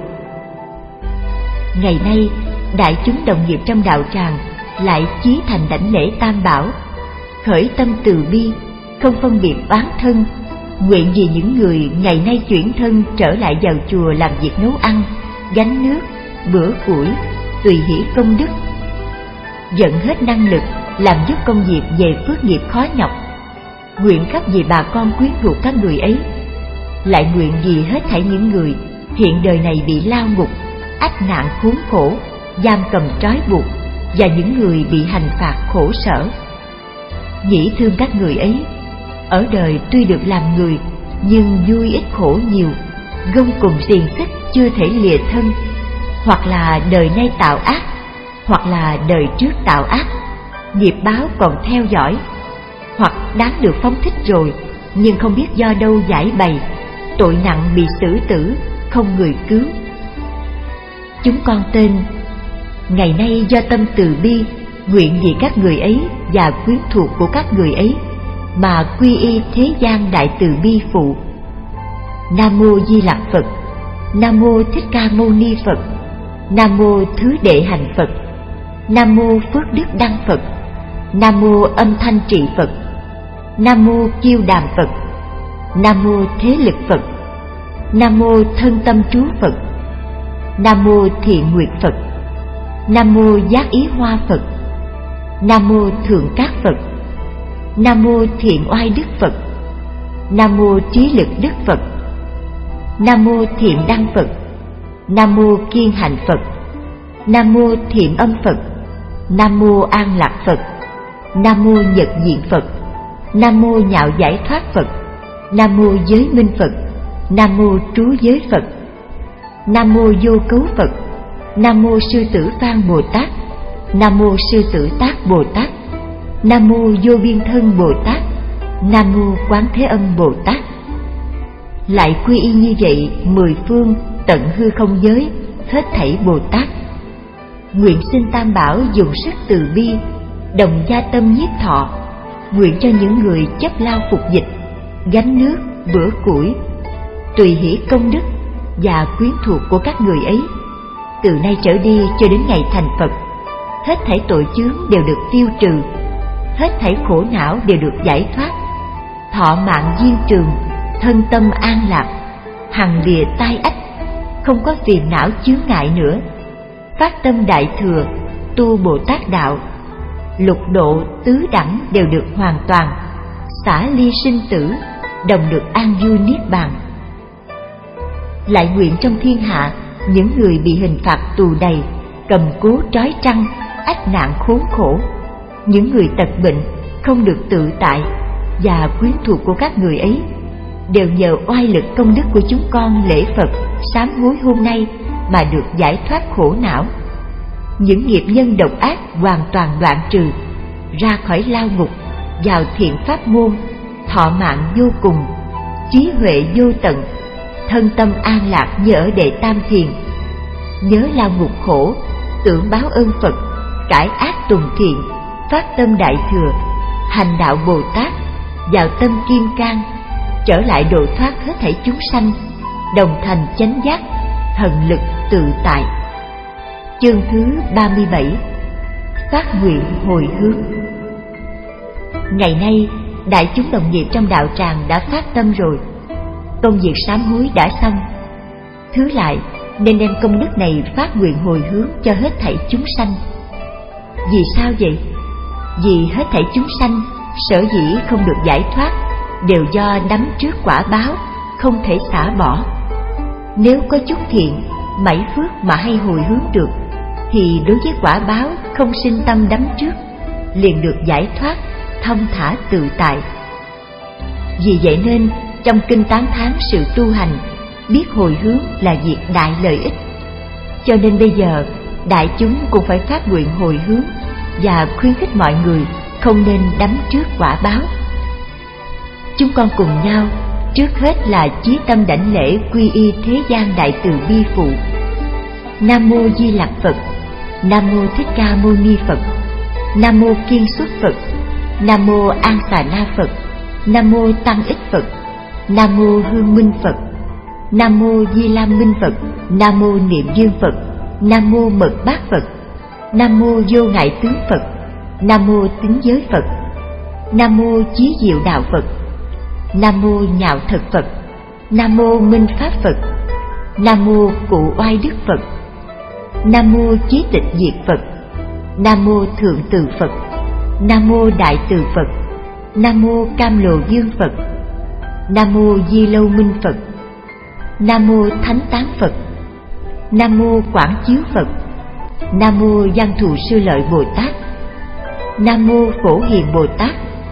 Ngày nay, đại chúng đồng nghiệp trong đạo tràng lại chí thành đảnh lễ tam bảo, khởi tâm từ bi, không phân biệt oán thân, nguyện vì những người ngày nay chuyển thân trở lại vào chùa làm việc nấu ăn, gánh nước, bữa củi, tùy hỷ công đức, dận hết năng lực làm giúp công việc về phước nghiệp khó nhọc. Nguyện khắp vì bà con quyến thuộc các người ấy, lại nguyện vì hết thảy những người hiện đời này bị lao ngục, ách nạn khốn khổ, giam cầm trói buộc, và những người bị hành phạt khổ sở. nghĩ thương các người ấy. Ở đời tuy được làm người, nhưng vui ít khổ nhiều, gông cùng xiềng xích chưa thể lìa thân. Hoặc là đời nay tạo ác, hoặc là đời trước tạo ác, nghiệp báo còn theo dõi. Hoặc đáng được phóng thích rồi, nhưng không biết do đâu giải bày, tội nặng bị xử tử, không người cứu. Chúng con tên ngày nay do tâm từ bi, nguyện vì các người ấy và quyến thuộc của các người ấy mà quy y thế gian đại từ bi phụ. Nam mô Di Lặc Phật. Nam mô Thích Ca Mâu Ni Phật. Nam mô Thứ Đệ Hành Phật. Nam mô Phước Đức Đăng Phật. Nam mô Âm Thanh Trị Phật. Nam mô Kiêu Đàm Phật. Nam mô Thế Lực Phật. Nam mô Thân Tâm Trú Phật. Nam mô Thiện Nguyệt Phật. Nam mô Giác Ý Hoa Phật. Nam mô Thượng Cát Phật. Nam mô Thiện Oai Đức Phật. Nam mô Trí Lực Đức Phật. Nam mô Thiện Đăng Phật. Nam mô Kiên Hạnh Phật. Nam mô Thiện Âm Phật. Nam mô An Lạc Phật. Nam mô Nhật Diện Phật. Nam mô Nhạo Giải Thoát Phật. Nam mô Giới Minh Phật. Nam mô Trú Giới Phật. Nam mô Vô Cấu Phật. Nam mô Sư Tử Phan Bồ Tát. Nam mô Sư Tử Tác Bồ Tát. Nam mô Vô Biên Thân Bồ Tát. Nam mô Quán Thế Âm Bồ Tát. Lại quy y như vậy mười phương tận hư không giới hết thảy Bồ Tát. Nguyện xin Tam Bảo dùng sức từ bi, đồng gia tâm nhiếp thọ, nguyện cho những người chấp lao phục dịch, gánh nước bữa củi, tùy hỷ công đức và quyến thuộc của các người ấy, từ nay trở đi cho đến ngày thành Phật, hết thảy tội chướng đều được tiêu trừ, hết thảy khổ não đều được giải thoát, thọ mạng duyên trường, thân tâm an lạc, hằng lìa tai ách, không có phiền não chướng ngại nữa, phát tâm đại thừa, tu Bồ Tát đạo, lục độ tứ đẳng đều được hoàn toàn, xả ly sinh tử, đồng được an vui niết bàn. Lại nguyện trong thiên hạ những người bị hình phạt tù đầy, cầm cố trói trăng, ách nạn khốn khổ, những người tật bệnh không được tự tại và quyến thuộc của các người ấy, đều nhờ oai lực công đức của chúng con lễ Phật sám hối hôm nay mà được giải thoát khổ não. Những nghiệp nhân độc ác hoàn toàn đoạn trừ, ra khỏi lao ngục, vào thiện pháp môn, thọ mạng vô cùng, trí huệ vô tận, thân tâm an lạc như ở Đệ Tam Thiền. Nhớ lao ngục khổ, tưởng báo ơn Phật, cải ác tùng thiện, phát tâm đại thừa, hành đạo Bồ Tát, vào tâm kim cang, trở lại độ thoát hết thảy chúng sanh, đồng thành chánh giác, thần lực tự tại. Chương thứ ba mươi bảy. Phát nguyện hồi hướng. Ngày nay, đại chúng đồng nghiệp trong đạo tràng đã phát tâm rồi, công việc sám hối đã xong. Thứ lại, nên đem công đức này phát nguyện hồi hướng cho hết thảy chúng sanh. Vì sao vậy? Vì hết thảy chúng sanh sở dĩ không được giải thoát đều do nắm trước quả báo, không thể xả bỏ. Nếu có chút thiện, mảy phước mà hay hồi hướng được, thì đối với quả báo không sinh tâm đắm trước, liền được giải thoát, thông thả tự tại. Vì vậy nên trong kinh tán thán sự tu hành, biết hồi hướng là việc đại lợi ích. Cho nên bây giờ đại chúng cũng phải phát nguyện hồi hướng và khuyến khích mọi người không nên đắm trước quả báo. Chúng con cùng nhau trước hết là chí tâm đảnh lễ quy y thế gian đại từ bi phụ. Nam mô Di Lặc Phật. Nam mô Thích Ca Mâu Ni Phật. Nam mô Kiên Xuất Phật. Nam mô An Xà Na Phật. Nam mô Tăng Ích Phật. Nam mô Hương Minh Phật. Nam mô Di Lam Minh Phật. Nam mô Niệm Dương Phật. Nam mô Mật Bát Phật. Nam mô Vô Ngại Tướng Phật. Nam mô Tính Giới Phật. Nam mô Chí Diệu Đạo Phật. Nam mô Nhạo Thật Phật. Nam mô Minh Pháp Phật. Nam mô Cụ Oai Đức Phật. Nam mô Chí Tịch Diệt Phật. Nam mô Thượng Từ Phật. Nam mô Đại Từ Phật. Nam mô Cam Lồ Dương Phật. Nam mô Di Lâu Minh Phật. Nam mô Thánh Tán Phật. Nam mô Quảng Chiếu Phật. Nam mô Văn Thù Sư Lợi Bồ Tát. Nam mô Phổ Hiền Bồ Tát.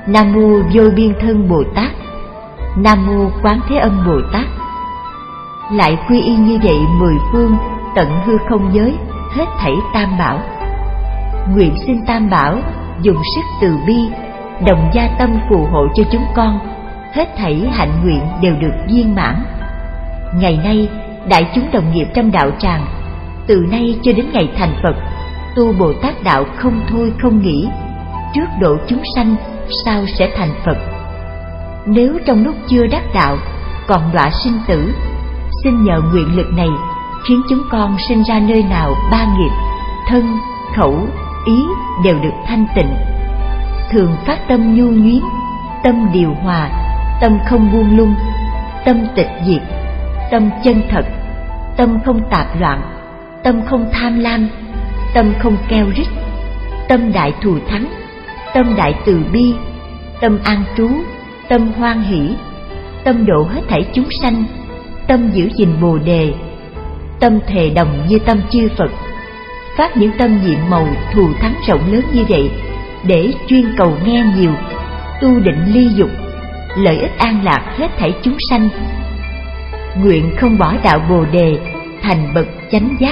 Nam mô Vô Biên Thân Bồ Tát, Nam mô Quán Thế Âm Bồ Tát. Lại quy y như vậy mười phương tận hư không giới hết thảy tam bảo. Nguyện xin tam bảo dùng sức từ bi đồng gia tâm phù hộ cho chúng con, hết thảy hạnh nguyện đều được viên mãn. Ngày nay đại chúng đồng nghiệp trong đạo tràng, từ nay cho đến ngày thành Phật, tu Bồ Tát đạo không thôi không nghỉ, trước độ chúng sanh, sau sẽ thành Phật. Nếu trong lúc chưa đắc đạo còn đọa sinh tử, xin nhờ nguyện lực này khiến chúng con sinh ra nơi nào ba nghiệp thân, khẩu, ý đều được thanh tịnh, thường phát tâm nhu nhuyến, tâm điều hòa, tâm không buông lung, tâm tịch diệt, tâm chân thật, tâm không tạp loạn, tâm không tham lam, tâm không keo rít, tâm đại thù thắng, tâm đại từ bi, tâm an trú, tâm hoan hỷ, tâm độ hết thảy chúng sanh, tâm giữ gìn Bồ đề, tâm thề đồng như tâm chư Phật, phát những tâm nhiệm màu thù thắng rộng lớn như vậy để chuyên cầu nghe nhiều, tu định ly dục, lợi ích an lạc hết thảy chúng sanh. Nguyện không bỏ đạo Bồ đề, thành bậc chánh giác.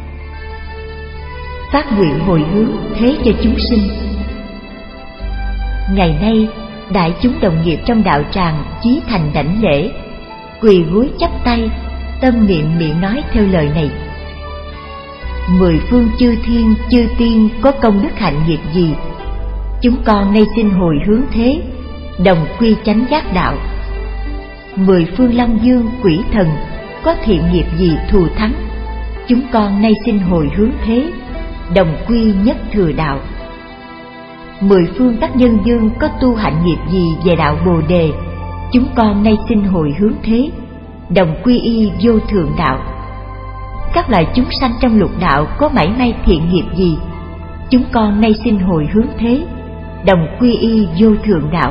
Phát nguyện hồi hướng thế cho chúng sinh. Ngày nay đại chúng đồng nghiệp trong đạo tràng chí thành đảnh lễ, quỳ gối chắp tay, tâm niệm miệng nói theo lời này: mười phương chư thiên chư tiên có công đức hạnh nghiệp gì, chúng con nay xin hồi hướng thế, đồng quy chánh giác đạo. Mười phương long dương quỷ thần có thiện nghiệp gì thù thắng, chúng con nay xin hồi hướng thế, đồng quy nhất thừa đạo. Mười phương các nhân dương có tu hạnh nghiệp gì về đạo Bồ đề, chúng con nay xin hồi hướng thế, đồng quy y vô thượng đạo. Các loài chúng sanh trong lục đạo có mảy may thiện nghiệp gì, chúng con nay xin hồi hướng thế, đồng quy y vô thượng đạo.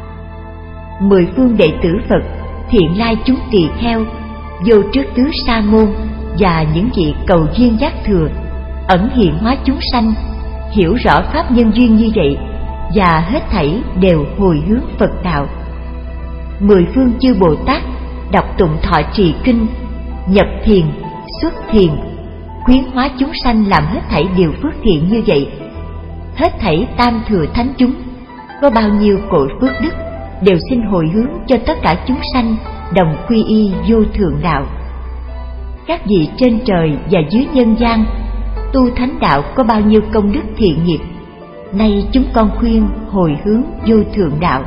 Mười phương đệ tử Phật thiện lai chúng tỳ kheo, vô trước tứ sa môn và những vị cầu duyên giác thừa, ẩn hiện hóa chúng sanh, hiểu rõ pháp nhân duyên như vậy và hết thảy đều hồi hướng Phật đạo. Mười phương chư Bồ Tát đọc tụng thọ trì kinh, nhập thiền, xuất thiền, khuyến hóa chúng sanh làm hết thảy điều phước thiện như vậy. Hết thảy tam thừa thánh chúng có bao nhiêu cội phước đức đều xin hồi hướng cho tất cả chúng sanh đồng quy y vô thượng đạo. Các vị trên trời và dưới nhân gian tu thánh đạo có bao nhiêu công đức thiện nghiệp, nay chúng con khuyên hồi hướng vô thượng đạo.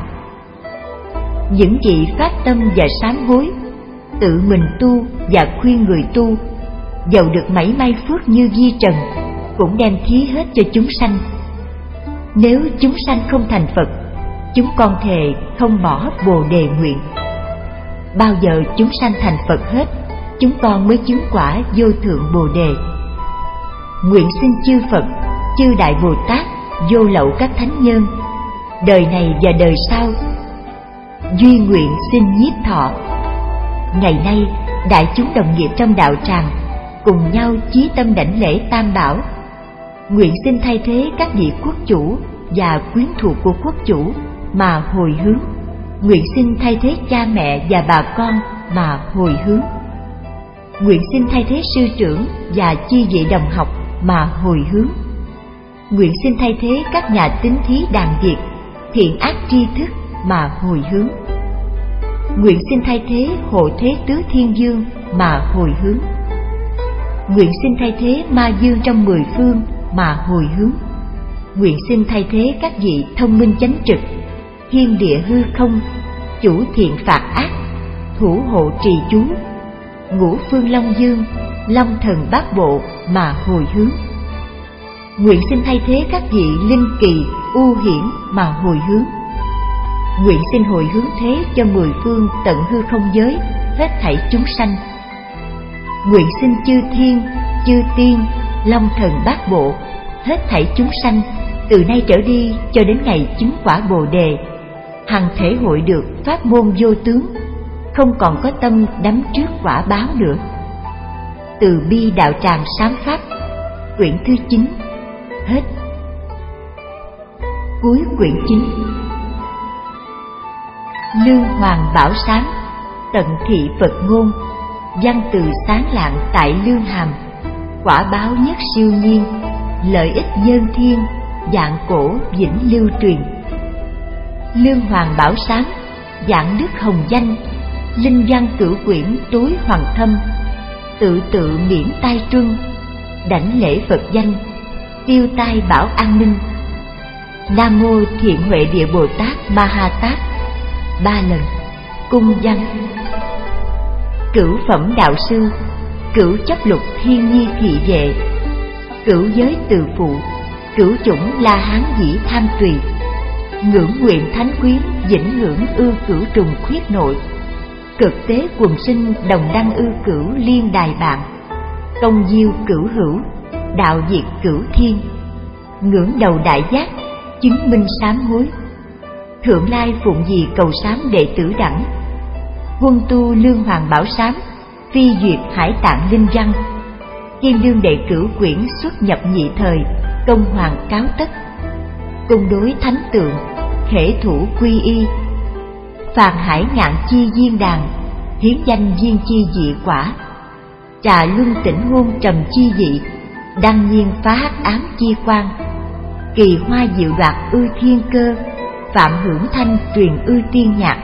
Những vị phát tâm và sám hối, tự mình tu và khuyên người tu, dầu được mảy may phước như vi trần, cũng đem thí hết cho chúng sanh. Nếu chúng sanh không thành Phật, chúng con thề không bỏ Bồ đề nguyện. Bao giờ chúng sanh thành Phật hết, chúng con mới chứng quả vô thượng Bồ đề. Nguyện xin chư Phật, chư Đại Bồ Tát, vô lậu các thánh nhân, đời này và đời sau, duy nguyện xin nhiếp thọ. Ngày nay đại chúng đồng nghiệp trong đạo tràng cùng nhau chí tâm đảnh lễ tam bảo, nguyện xin thay thế các vị quốc chủ và quyến thuộc của quốc chủ mà hồi hướng, nguyện xin thay thế cha mẹ và bà con mà hồi hướng, nguyện xin thay thế sư trưởng và chi vị đồng học mà hồi hướng, nguyện xin thay thế các nhà tín thí đàn Việt, thiện ác tri thức mà hồi hướng, nguyện xin thay thế hộ thế tứ thiên dương mà hồi hướng, nguyện xin thay thế ma dương trong mười phương mà hồi hướng, nguyện xin thay thế các vị thông minh chánh trực, thiên địa hư không, chủ thiện phạt ác, thủ hộ trì chú, ngũ phương long dương, long thần bát bộ mà hồi hướng, nguyện xin thay thế các vị linh kỳ, u hiển mà hồi hướng, nguyện xin hồi hướng thế cho mười phương tận hư không giới hết thảy chúng sanh, nguyện xin chư thiên, chư tiên, long thần bát bộ hết thảy chúng sanh từ nay trở đi cho đến ngày chứng quả Bồ đề, hằng thể hội được pháp môn vô tướng, không còn có tâm đắm trước quả báo nữa. Từ bi đạo tràng sám pháp, quyển thứ chín hết. Cuối quyển chín. Lương hoàng bảo sáng, tận thị Phật ngôn, văn từ sáng lạng tại lương hàm, quả báo nhất siêu nhiên, lợi ích nhân thiên, vạn cổ vĩnh lưu truyền. Lương hoàng bảo sáng, dạng đức hồng danh, linh văn cửu quyển tối hoàng thâm, tự tự miễn tai truân, đảnh lễ Phật danh, tiêu tai bảo an ninh. Nam mô Thiện Huệ Địa Bồ Tát Ma Ha Tát, ba lần. Cung văn. Cửu phẩm đạo sư, cửu chấp lục thiên nhi thị vệ, cửu giới từ phụ, cửu chủng la hán dĩ tham tùy, ngưỡng nguyện thánh quyến vĩnh hưởng ư cửu trùng khuyết nội, cực tế quần sinh đồng đăng ư cửu liên đài bạn, công diêu cửu hữu, đạo diệt cửu thiên, ngưỡng đầu đại giác, chứng minh sám hối. Thượng lai phụng gì cầu sám đệ tử đẳng, huân tu lương hoàng bảo sám, phi duyệt hải tạng linh văn, kim đương đệ cửu quyển xuất nhập nhị thời, công hoàng cáo tất, cung đối thánh tượng, khể thủ quy y, phàn hải ngạn chi viên đàn, hiến danh viên chi dị quả, trà luân tỉnh hôn trầm chi dị, đăng nhiên phá hắc ám chi quan, kỳ hoa diệu đoạt ư thiên cơ, phạm hưởng thanh truyền ư tiên nhạc,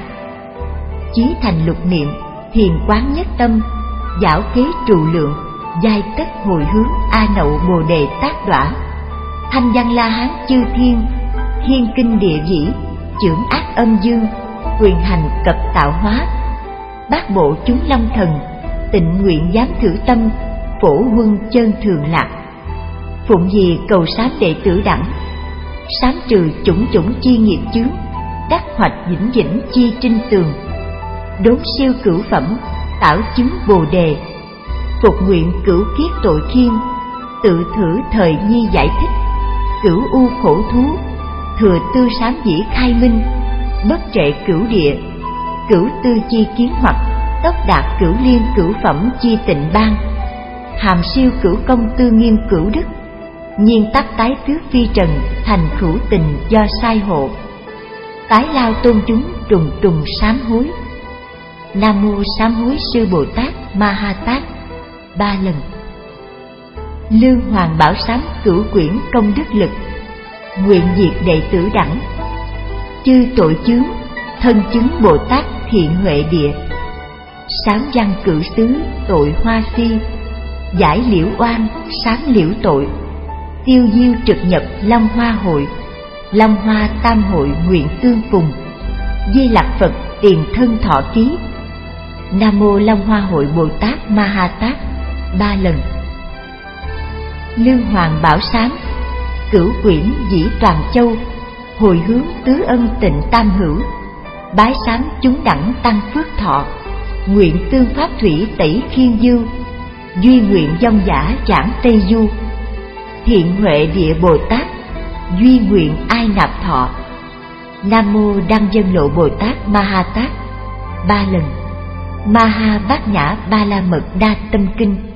chí thành lục niệm, thiền quán nhất tâm, giảo kế trụ lượng, giai tất hồi hướng a nậu bồ đề tác đỏa, thanh văn la hán chư thiên, thiên kinh địa dĩ, chưởng ác âm dương, quyền hành cập tạo hóa, bát bộ chúng long thần, tịnh nguyện dám thử tâm, phổ huân chân thường lạc. Phụng gì cầu sám đệ tử đẳng, sám trừ chủng chủng chi nghiệp chướng, đắc hoạch vĩnh vĩnh chi trinh tường, đốn siêu cửu phẩm, tảo chứng bồ đề, phục nguyện cửu kiết tội khiên, tự thử thời nhi giải thích, cửu u khổ thú, thừa tư sám dĩ khai minh, bất trệ cửu địa, cửu tư chi kiến hoặc, tốc đạt cửu liên cửu phẩm chi tịnh ban, hàm siêu cửu công tư nghiêm cửu đức, nhiên tắc tái tước phi trần, thành khửu tình do sai hộ, tái lao tôn chúng trùng trùng sám hối. Nam mô sám hối sư Bồ Tát Ma Ha Tát, ba lần. Lương hoàng bảo sám cửu quyển công đức lực, nguyện diệt đệ tử đẳng, chư tội chướng, thân chứng Bồ Tát thiện huệ địa, sám văn cửu xứ tội hoa si, giải liễu oan sám liễu tội, tiêu diêu trực nhập long hoa hội, long hoa tam hội nguyện tương phùng, di lạc Phật tiền thân thọ ký. Nam mô Long Hoa Hội Bồ Tát Ma Ha Tát, ba lần. Lương hoàng bảo sám cửu quyển dĩ toàn châu, hồi hướng tứ ân tịnh tam hữu, bái sám chúng đẳng tăng phước thọ, nguyện tương pháp thủy tẩy khiên dư, duy nguyện dông giả giảng tây du, thiện huệ địa Bồ Tát, duy nguyện ai nạp thọ. Nam mô Đăng Dân Lộ Bồ Tát Ma Ha Tát, ba lần. Ma Ha Bát Nhã Ba La Mật Đa Tâm Kinh.